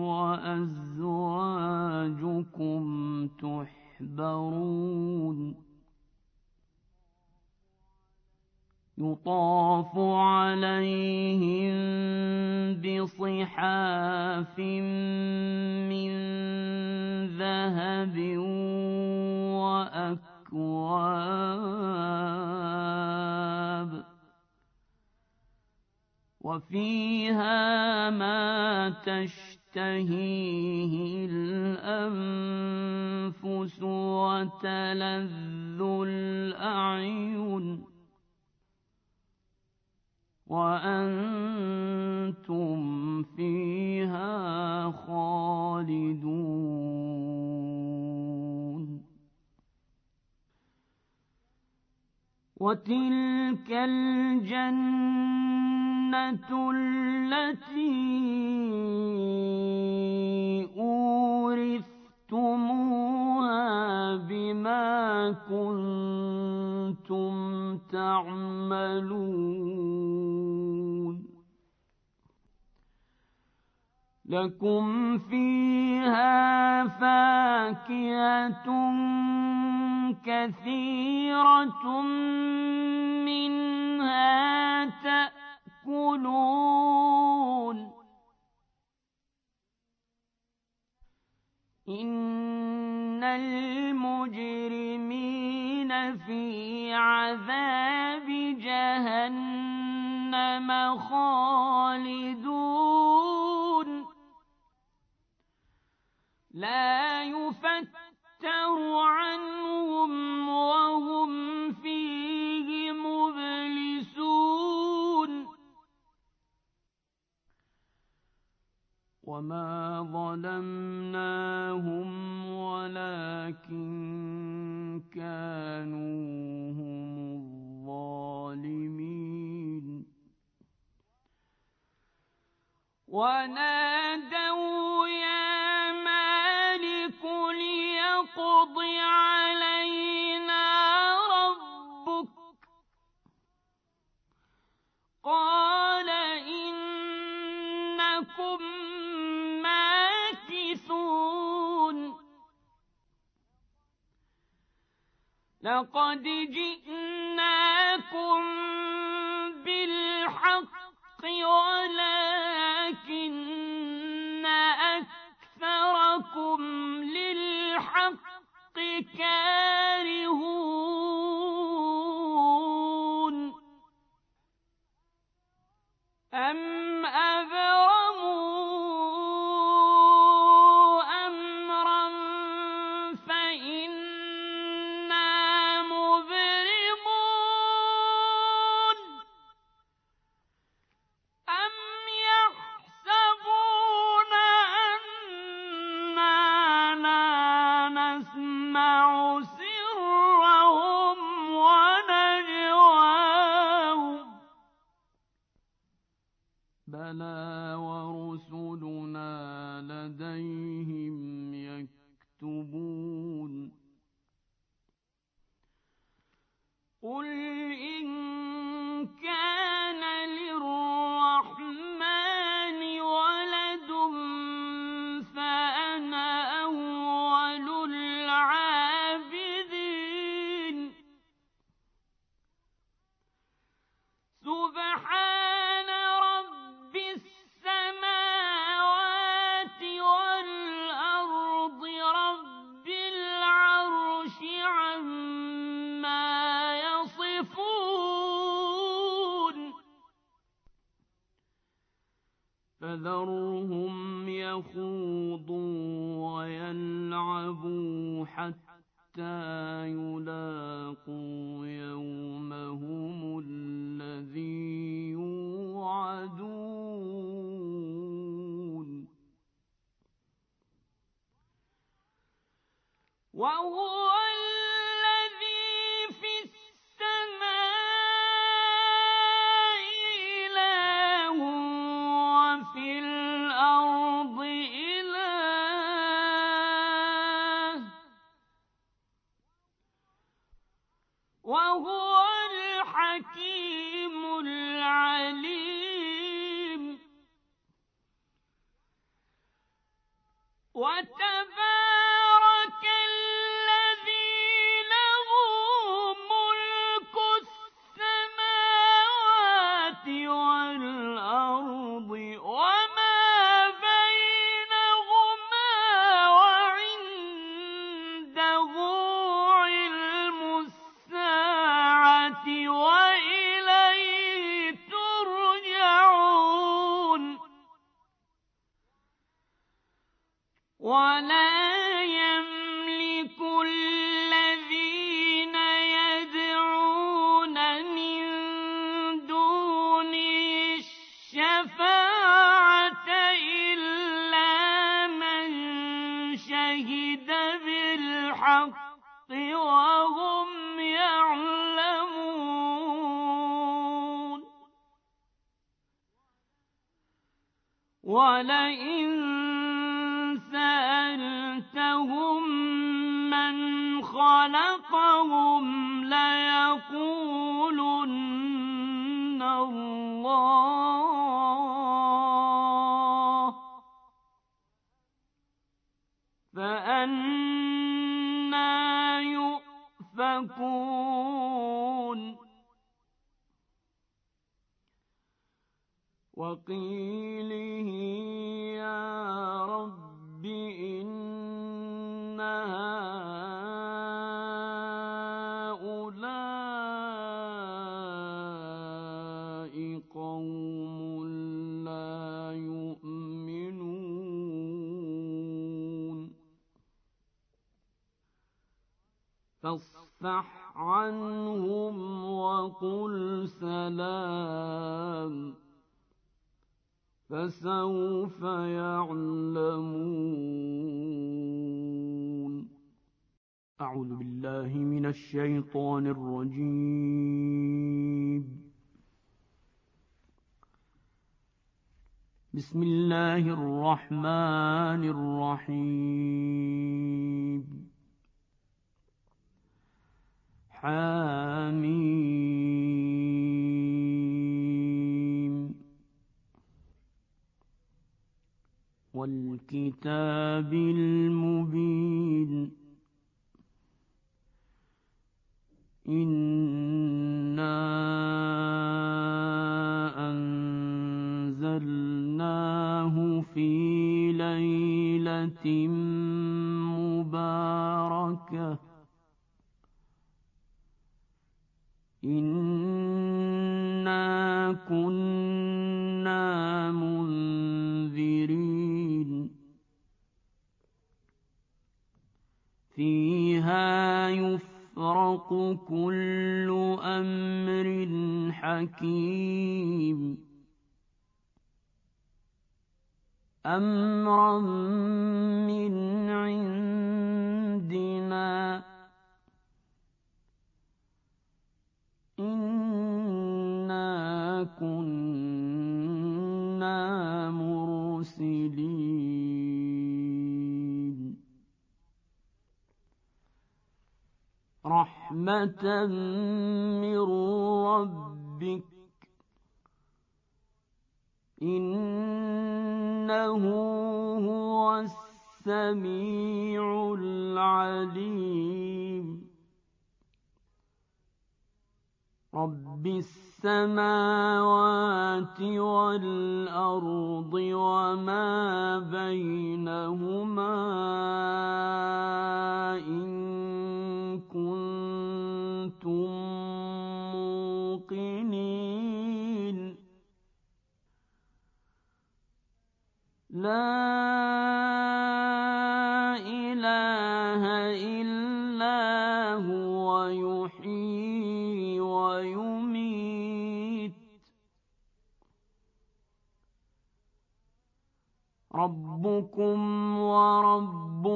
وأزواجكم تحبرون يطاف عليهم بصحاف من ذهب وأكواب وفيها ما تشتهيه الأنفس وتلذ الأعين وأنتم فيها خالدون وتلك الجنة التي أورثتموها بما كنتم تعملون لكم فيها فاكهة كثيرة منها تأكلون إن المجرمين في عذاب جهنم خالدون لا يفتر عنهم وهم فيه مبلسون وما ظلمناهم ولكن كانوا هم الظالمين ونادوا يا مالك ليقض علينا ربك قال إنكم ماكثون لقد جئناكم بالحق ولكن أكثركم للحق كارهون أم أبرموا أمرا فإنا مبرمون أم يحسبون أنا لا نسمع سرهم ونجواهم بلى ورسلنا لديهم يكتبون قل إن كان للرحمن ولد فأنا أول العابدين سبحان رب السماوات والأرض رب العرش عما يصفون فذرهم يخوضوا ويلعبوا حتى يلاقوا يومهم الذي يوعدون وهو الذي في السماء إله وفي الأرض إله وهو الحكيم العليم وتبارك الذي له ملك السماوات والأرض وما بينهما وعنده علم الساعة وإليه ترجعون ولا يملك الذين يدعون من دونه الشفاعة إلا من شهد بالحق وهم يعلمون ولئن سألتهم من خلقهم ليقولن الله فأنى يؤفكون وقيله يا رب إن هؤلاء قوم لا يؤمنون فاصفح عنهم وقل سلام فسوف يعلمون أعوذ بالله من الشيطان الرجيم بسم الله الرحمن الرحيم حميم والكتاب المبين إنا أنزلناه في ليلة مباركة إنا كنا منذرين فيها يفرق كل أمر حكيم أمرا من عندنا إنا كنا مرسلين رحمة من ربك إنه هو السميع العليم رب السماوات والأرض وما بينهما إن كنتم موقنين لا إله إلا ربكم ورب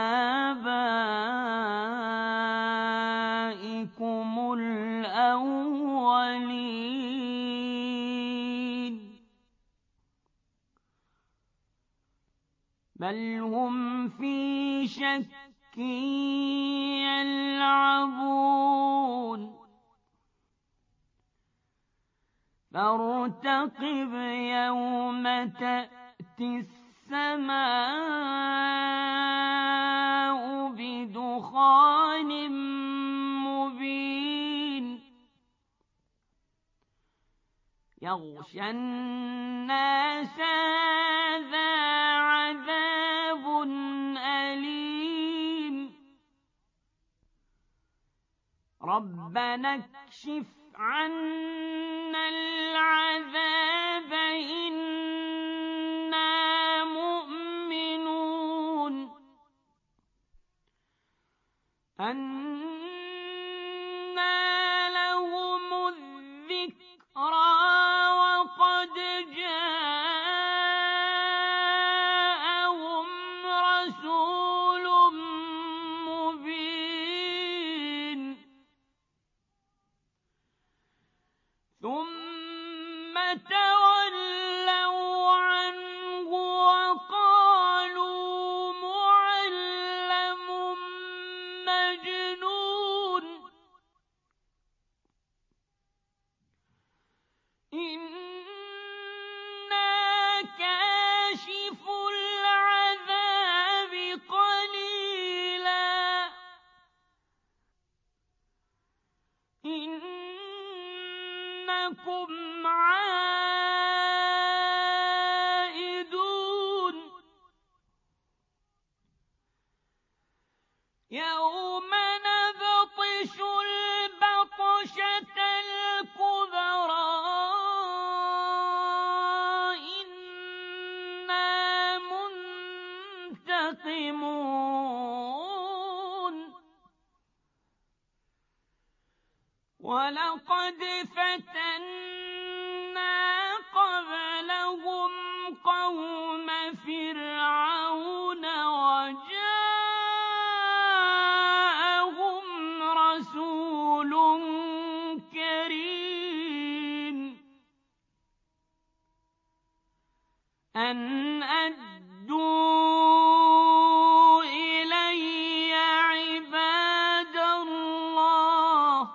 آبائكم الأولين بل هم في شك يلعبون فارتقب يوم تأتي السماء بدخان مبين يغشى الناس هذا عذاب أليم ربنا اكشف عنا العذاب إنا مؤمنون أنى لهم الذكرى وقد جاءهم رسول مبين ثم تولوا عنه وقالوا معلم مجنون إنا كاشف العذاب قليلا إنكم عائدون يوم نبطش البطشة الكبرى إنا منتقمون ولقد فتنا قبلهم قوم فرعون وجاءهم رسول كريم أن أدوا إلي عباد الله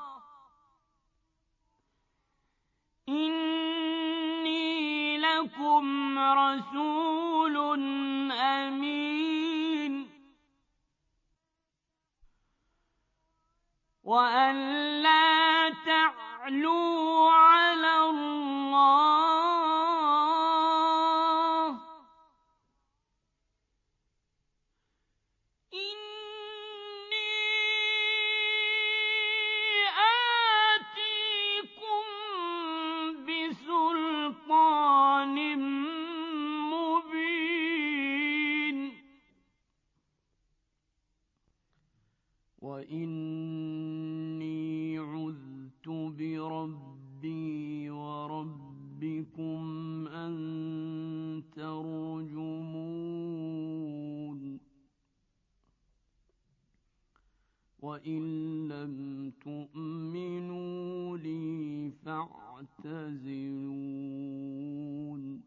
إني لكم رسول أمين وأن لا تعلوا على الله إني آتيكم بسلطان مبين وإني عذت بربي وربكم أن ترجمون وإن لم تؤمنوا لي فاعتزلون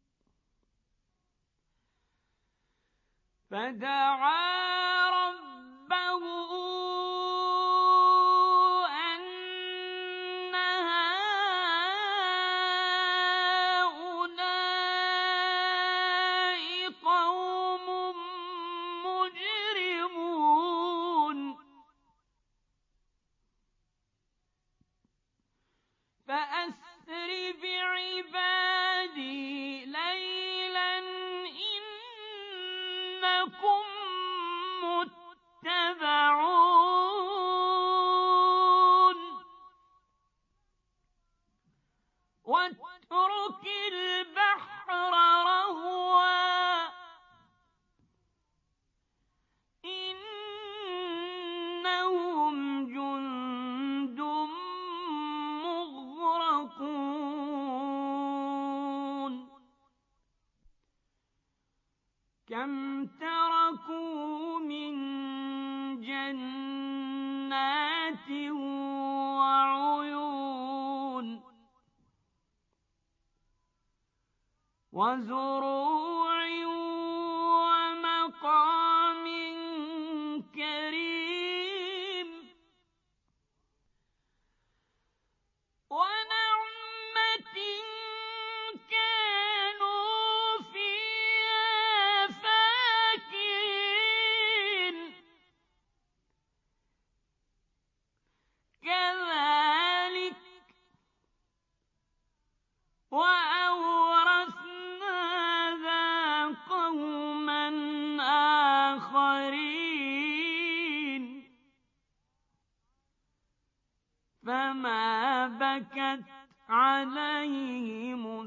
فدعا ربه أن هؤلاء قوم مجرمون فأسر بعبادي ليلا إنكم متبعون واترك البحر رهوا إنهم جند مغرقون. ' وزروع ومقام كريم ونعمة كانوا فيها فاكهين كذلك وأورثناها قوما آخرين فما بكت عليهم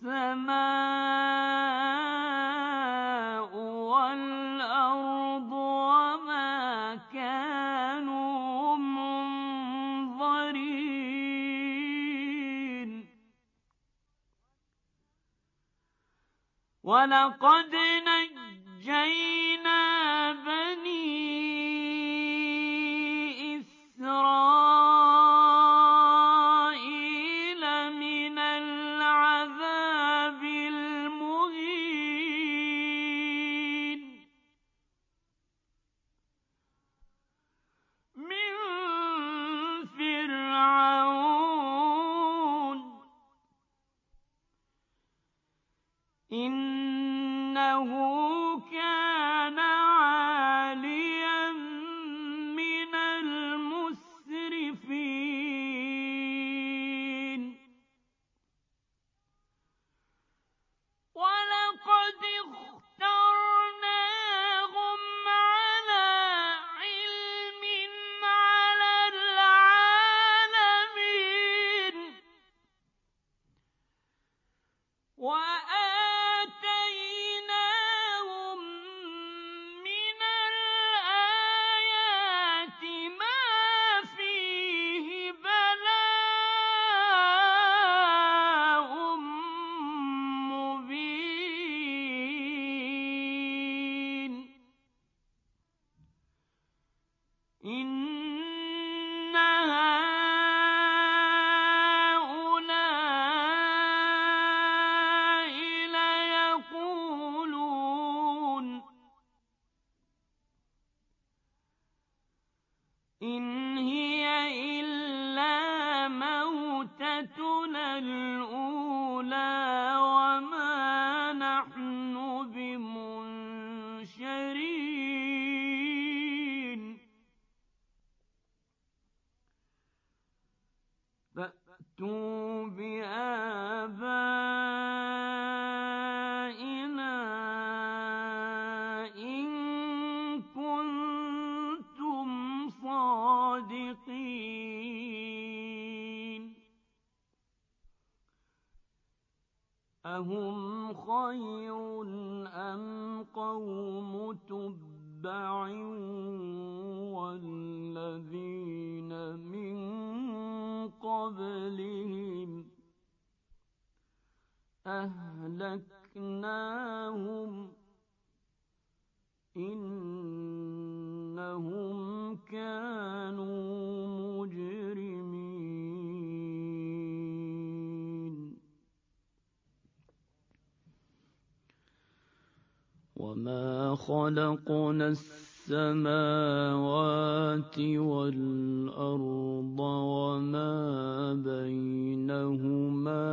السماء والأرض وما كانوا منظرين ولقد نجينا بني إسرائيل من العذاب المهين من فرعون إنه كان عاليا من المسرفين ولقد اخترناهم على علم على العالمين وآتيناهم من الآيات ما فيه بلاء مبين إن هؤلاء ليقولون إن هي إلا موتتنا الأولى وما نحن بمنشرين فأتوا بآبائنا إن كنتم صادقين أهم خير أم قوم تبع والذين من قبلهم أهلكناهم إنهم كانوا مجرمين وما خلقنا السماوات والأرض وما بينهما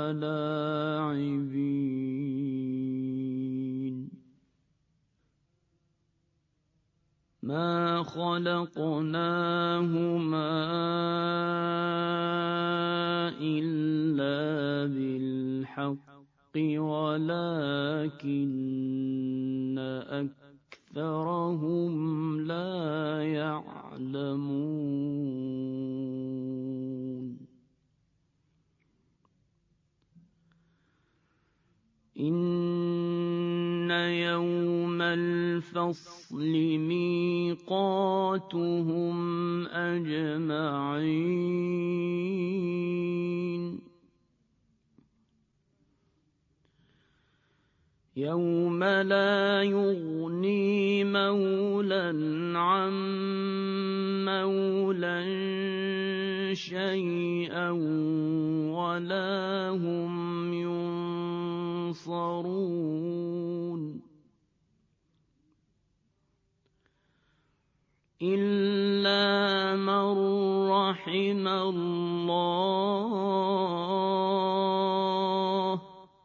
لاعبين ما خلقناهما إلا بالحق ولكن أكثرهم لا يعلمون إن يوم الفصل ميقاتهم أجمعين يوم لا يغني مولى عن مولى شيئا ولا هم ينصرون ينصرون إلا من رحم الله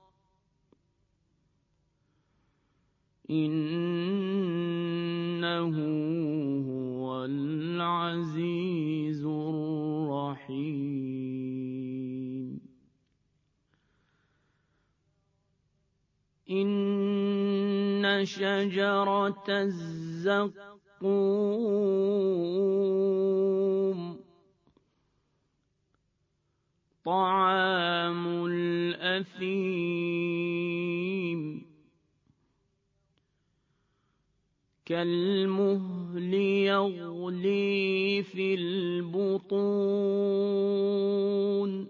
إنه هو العزيز الرحيم إن شجرة الزقوم طعام الأثيم كالمهل يغلي في البطون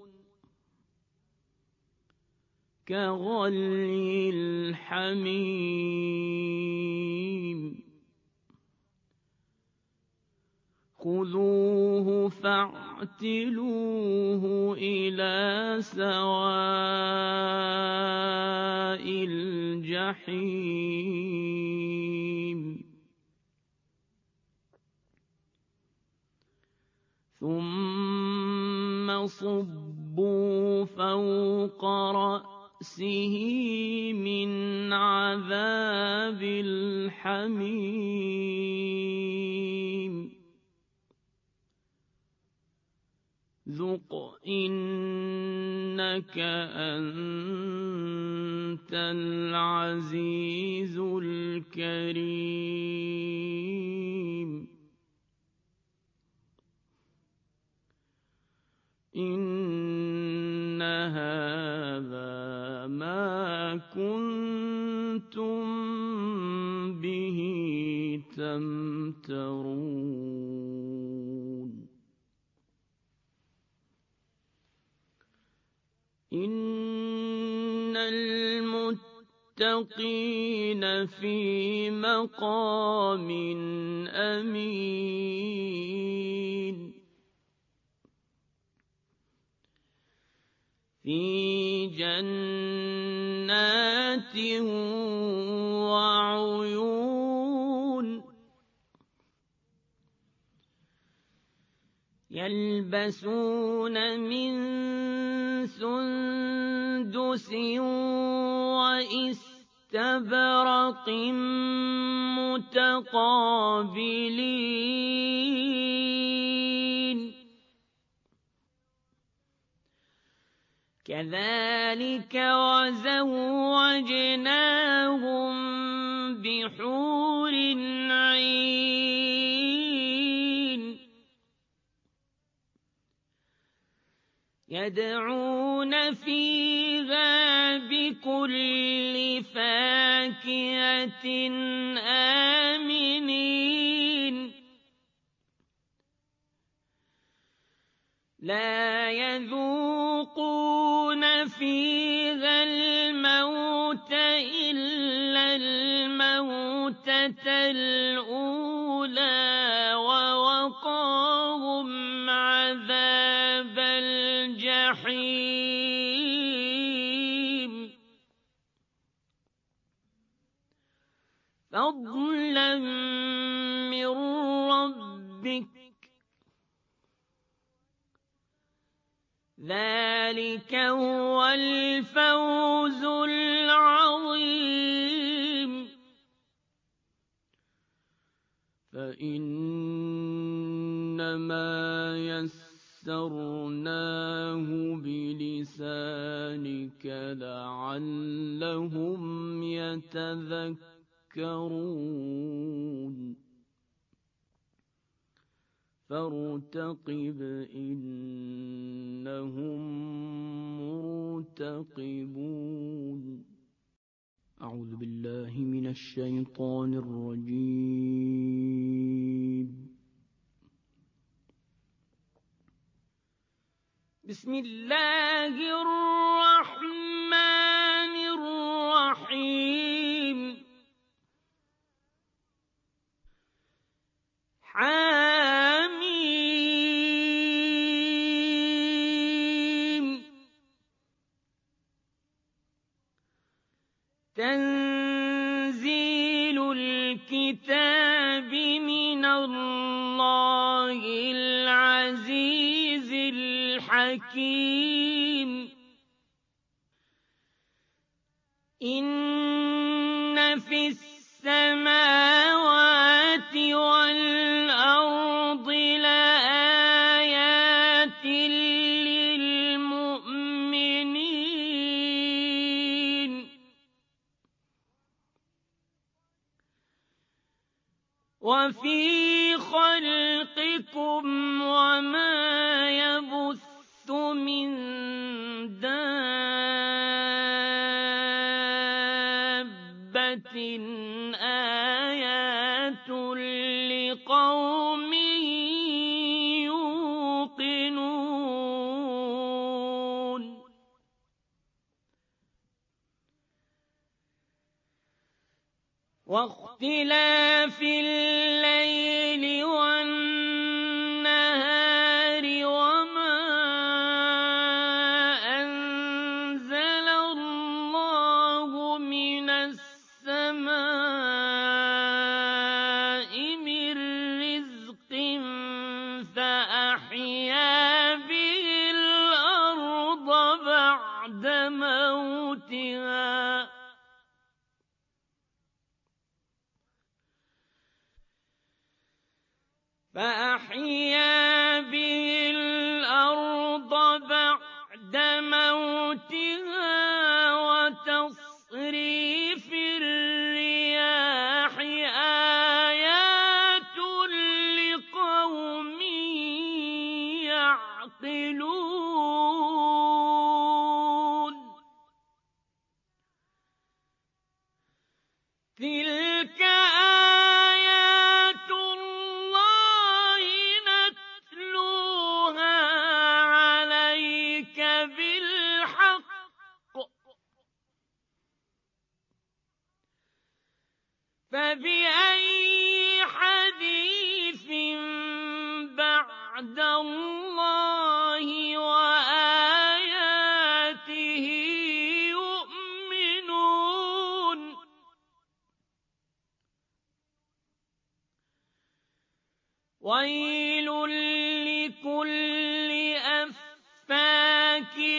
كغلي الحميم خذوه فاعتلوه إلى سواء الجحيم ثم صبوا فوق رأسه من عذاب الحميم ذق إنك أنت العزيز الكريم إن هذا ما كنتم به تمترون إن المتقين في مقام أمين في جنات وعيون يلبسون من سندس وإستبرق متقابلين كذلك وزوجناهم بحور عين يدعون فيها بكل فاكهة آمنين لا يذوقون فيها الموت إلا الموتة الأولى ووقاهم عذاب الجحيم فضلا من ربك ذلك هو الفوز العظيم فإنما يسرناه بلسانك لعلهم يتذكرون فارتقب إنهم مرتقبون أعوذ بالله من الشيطان الرجيم بسم الله الرحمن الرحيم حميم تنزيل الكتاب من الله العزيز الحكيم إن في السماوات والأرض لآيات للمؤمنين وفي خلقكم وما يبث من دابة آيات لقوم يوقنون واختلاف الليل والنهار وما أنزل الله من السماء من رزق فأحيا به الأرض بعد موتها وتصريف الرياح آيات لقوم يعقلون تلك آيات الله نتلوها عليك بالحق فبأي حديث بعد الله وآياته يؤمنون ويل لكل أفاك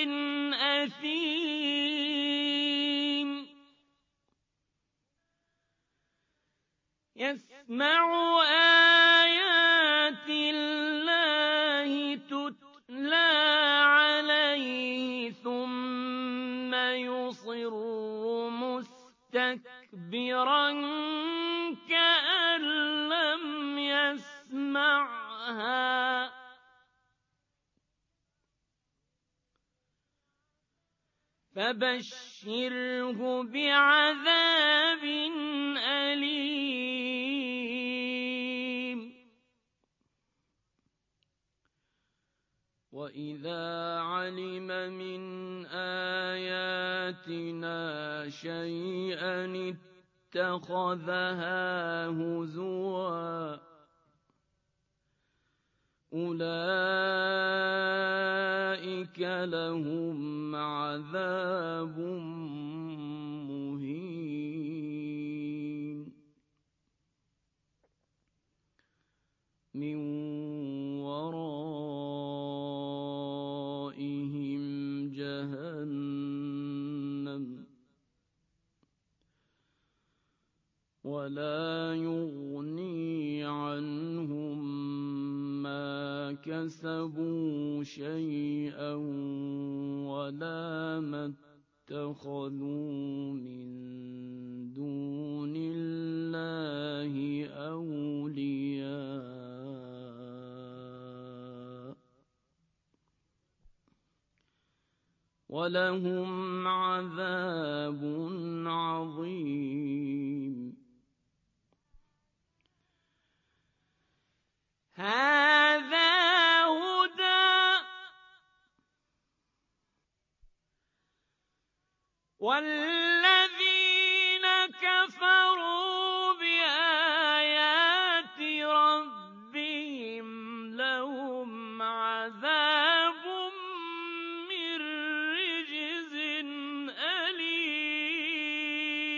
أثيم يسمع آيات الله تتلى عليه ثم يصر مستكبرا كأن لم يسمعها فبشره بعذاب أليم وإذا علم من آياتنا شيئا اتخذها هزوا أولئك لهم عذاب مهين من ورائهم جهنم ولا يغني عنهم ما كسبوا شيئا ولا ما اتخذوا من دون الله أولياء ولهم عذاب عظيم هذا هدى والذين كفروا بآيات ربهم لهم عذاب من رجز أليم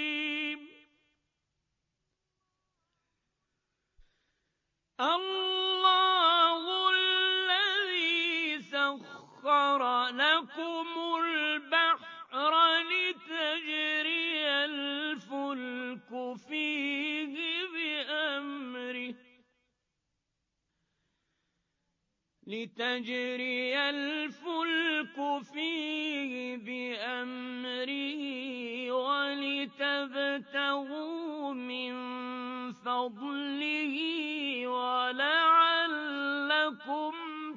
وسخر لكم البحر لتجري الفلك فيه بأمره ولتبتغوا من فضله ولعلكم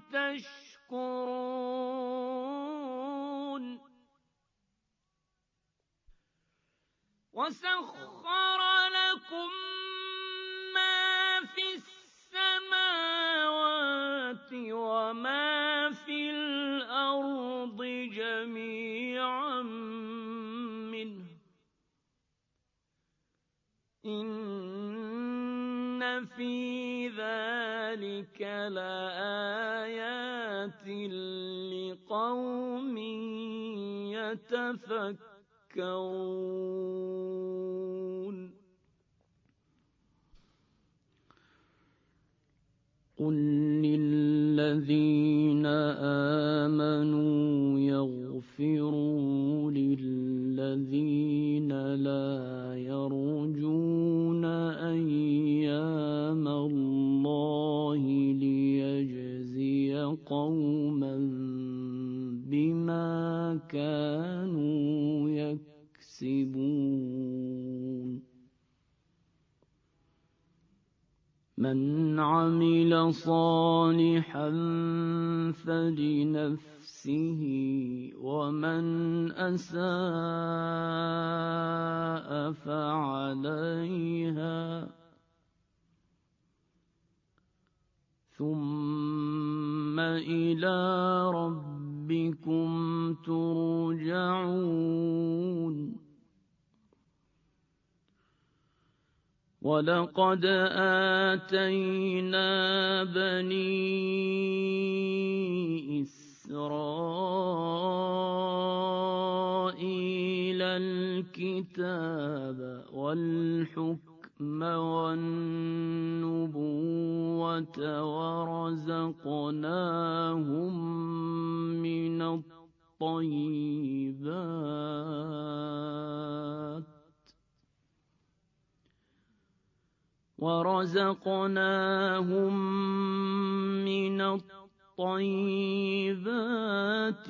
تشكرون وسخر لكم ما في السماوات وما في الأرض جميعا منه إن في ذلك لآيات لقوم يتفكرون قل للذين آمنوا يغفروا للذين لا يرجون أيام الله ليجزي قوما بما كانوا يكسبون من عمل صالحا فلنفسه ومن أساء فعليها ثم إلى ربكم ترجعون ولقد آتينا بني إسرائيل الكتاب والحكم والنبوة ورزقناهم من الطيبات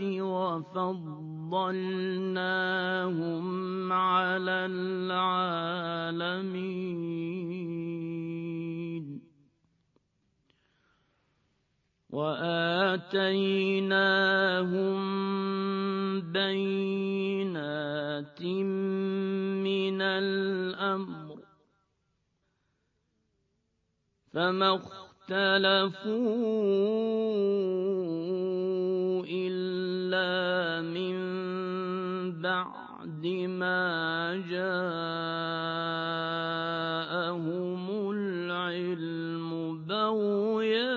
وفضلناهم على العالمين وآتيناهم بينات من الأمر فما اختلفوا إلا من بعد ما جاءهم العلم بغيا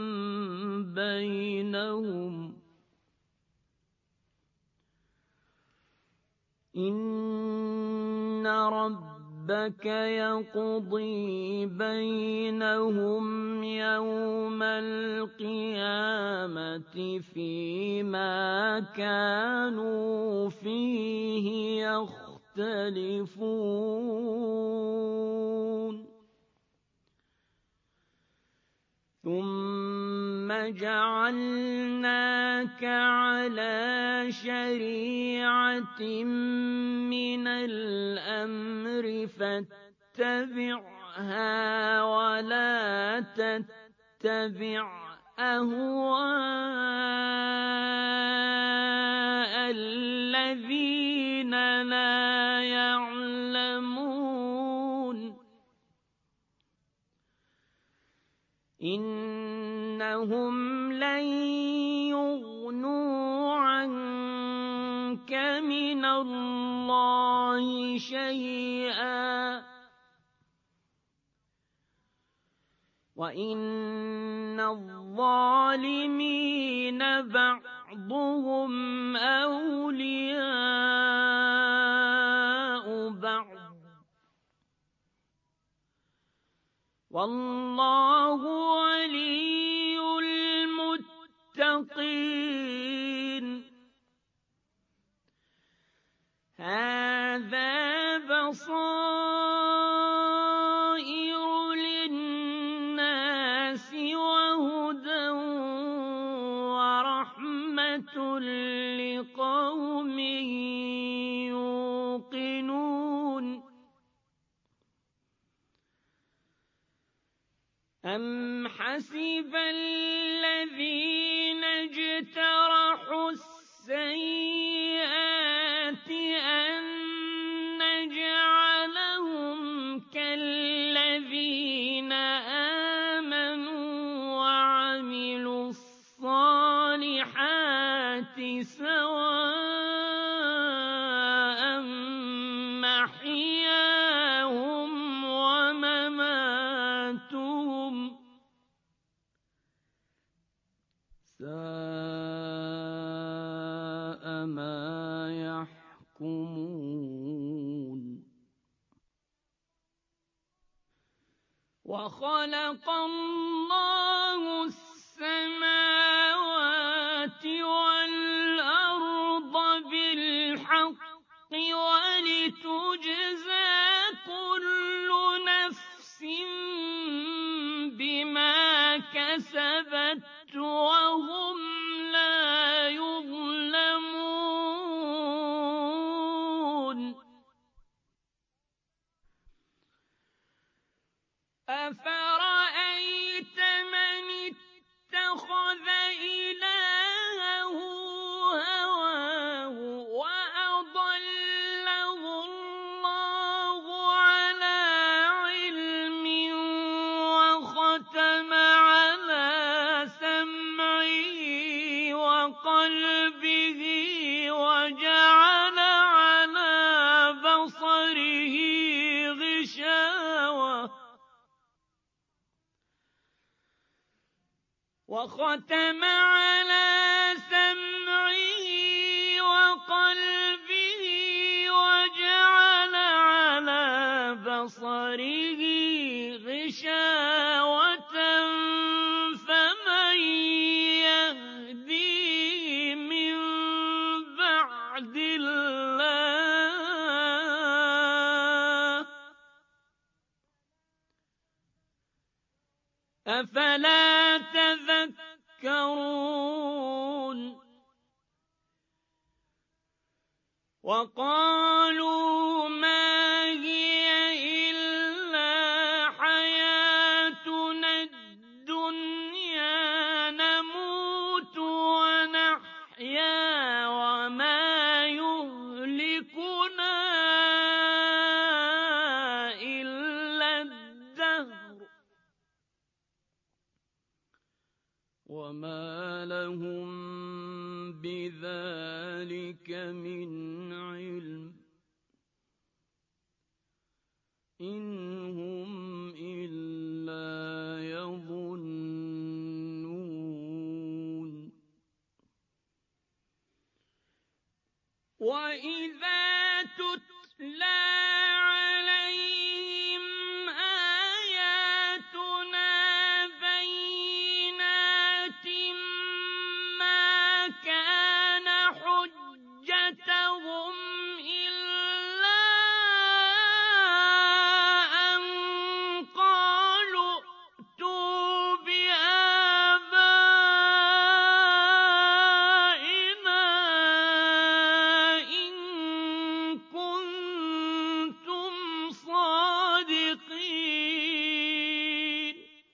بينهم إن ربك يقضي بينهم يوم القيامة فيما كانوا فيه يختلفون ثم جعلناك على شريعة من الأمر فاتبعها ولا تتبع أهواء الذين لا يعلمون إنهم لن يغنوا عنك من الله شيئا وإن الظالمين بعضهم أولياء بعض والله ولي المتقين لقوم يوقنون أم حسب الذين اجترحوا السيئات أن نجعلهم كالذين آمنوا وعملوا الصالحات سواء محياهم ومماتهم ساء ما يحكمون وخلق الله السماوات والأرض بالحق ولتجزى كل نفس بما كسبت وهم لا يظلمون أفرأيت من اتخذ إلهه هواه وأضله الله على علم وختم على سمعه وقلبه وجعل على بصره غشاوة وختم على سمعه وقلبه وجعل على بصره غشاوة فمن يهديه من بعد الله أفلا تذكرون وقالوا ما هي إلا حياتنا الدنيا نموت ونحيا وما يهلكنا إلا الدهر وما لهم بذلك من علم إن هم إلا يظنون وإذا تتلى عليهم آياتنا بينات ما كان حجتهم إلا أن قالوا ائتوا بآبائنا إن كنتم صادقين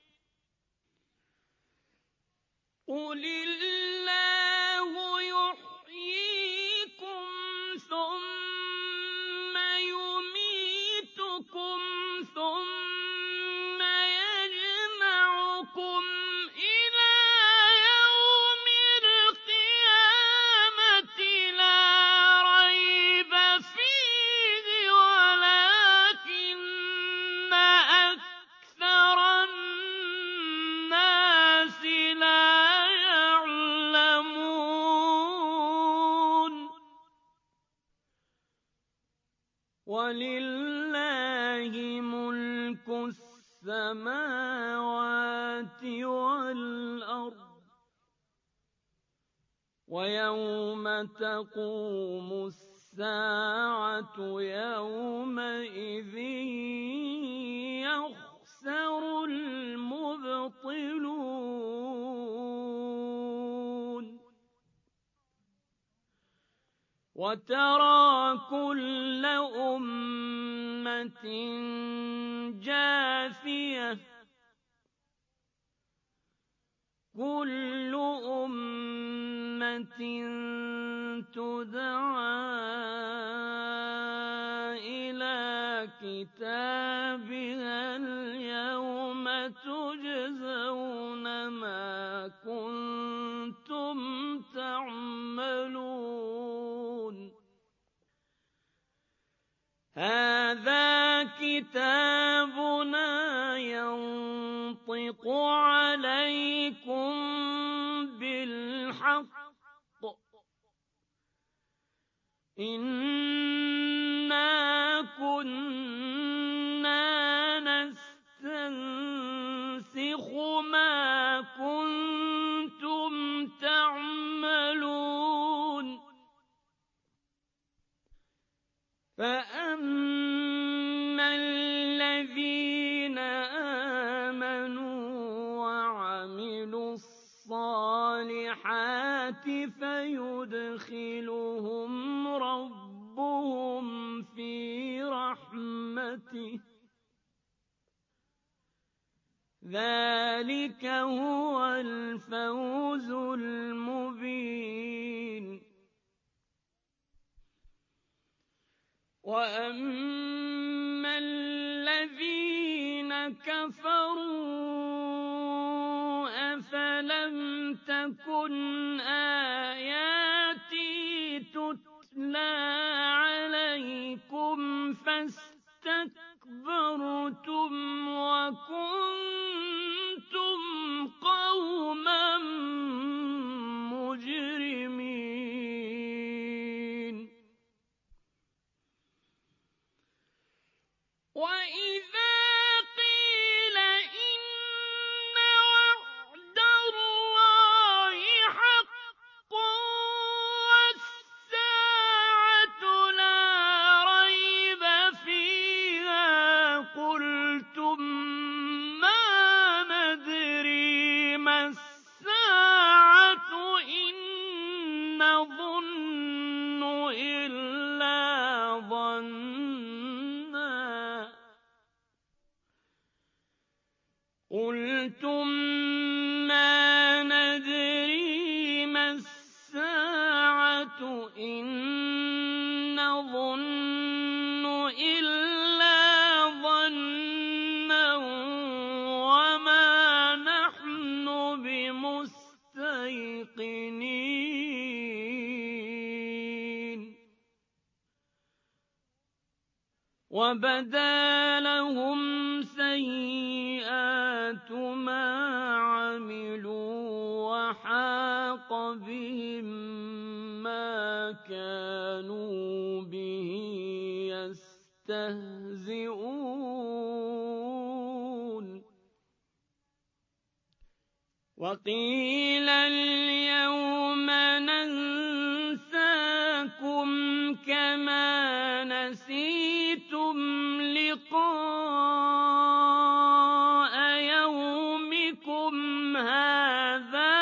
قل الله يحييكم ثم يميتكم ثم يجمعكم إلى يوم القيامة لا ريب فيه ولكن أكثر الناس لا يعلمون ولله ملك السماوات والأرض ويوم تقوم الساعة يومئذ يخسر المبطلون وترى كل أمة جاثية كل أمة تدعى إلى كتابها اليوم تجزون ما كنتم تعملون هذا كتابنا ينطق عليكم بالحق إنا كنا نستنسخ ما كنتم تعملون فأما الذين آمنوا وعملوا الصالحات فيدخلهم ربهم في رحمته ذلك هو الفوز المبين وأما الذين كفروا أفلم تكن آياتي تتلى عليكم فاستكبرتم وكنتم قوما مجرمين وإذا قيل إن وعد الله حق والساعة لا ريب فيها قلتم ما ندري ما الساعة إن نظن إلا ظنا قلتم ما ندري ما الساعة إن نظن إلا ظنا وما نحن بمستيقنين وبدا لهم سيئات ما عملوا وحاق بهم ما كانوا به يستهزئون وقيل اليوم ننساكم كما نسيتم لقاء يومكم هذا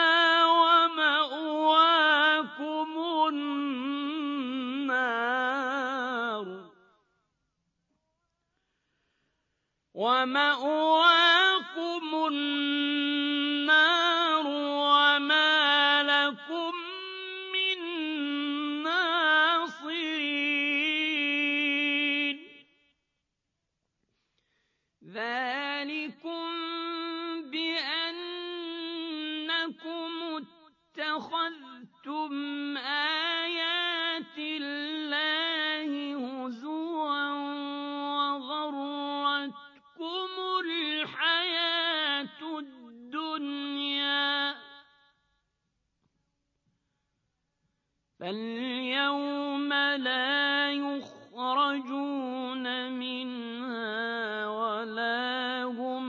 ومأواكم النار وما لكم من ناصرين ذلكم بأنكم اتخذتم آيات الله هزوا وغرتكم الحياة الدنيا فاليوم لا يخرجون منها ولا هم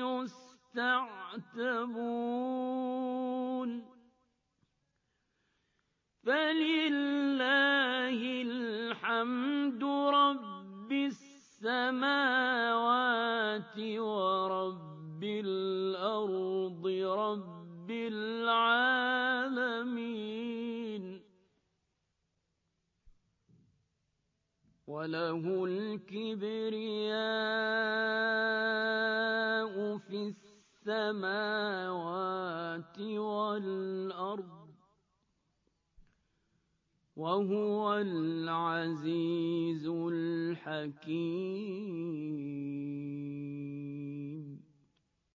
يستعتبون فلله الحمد رب السماوات ورب الأرض رب العالمين وله الكبرياء في السماوات والأرض وهو العزيز الحكيم.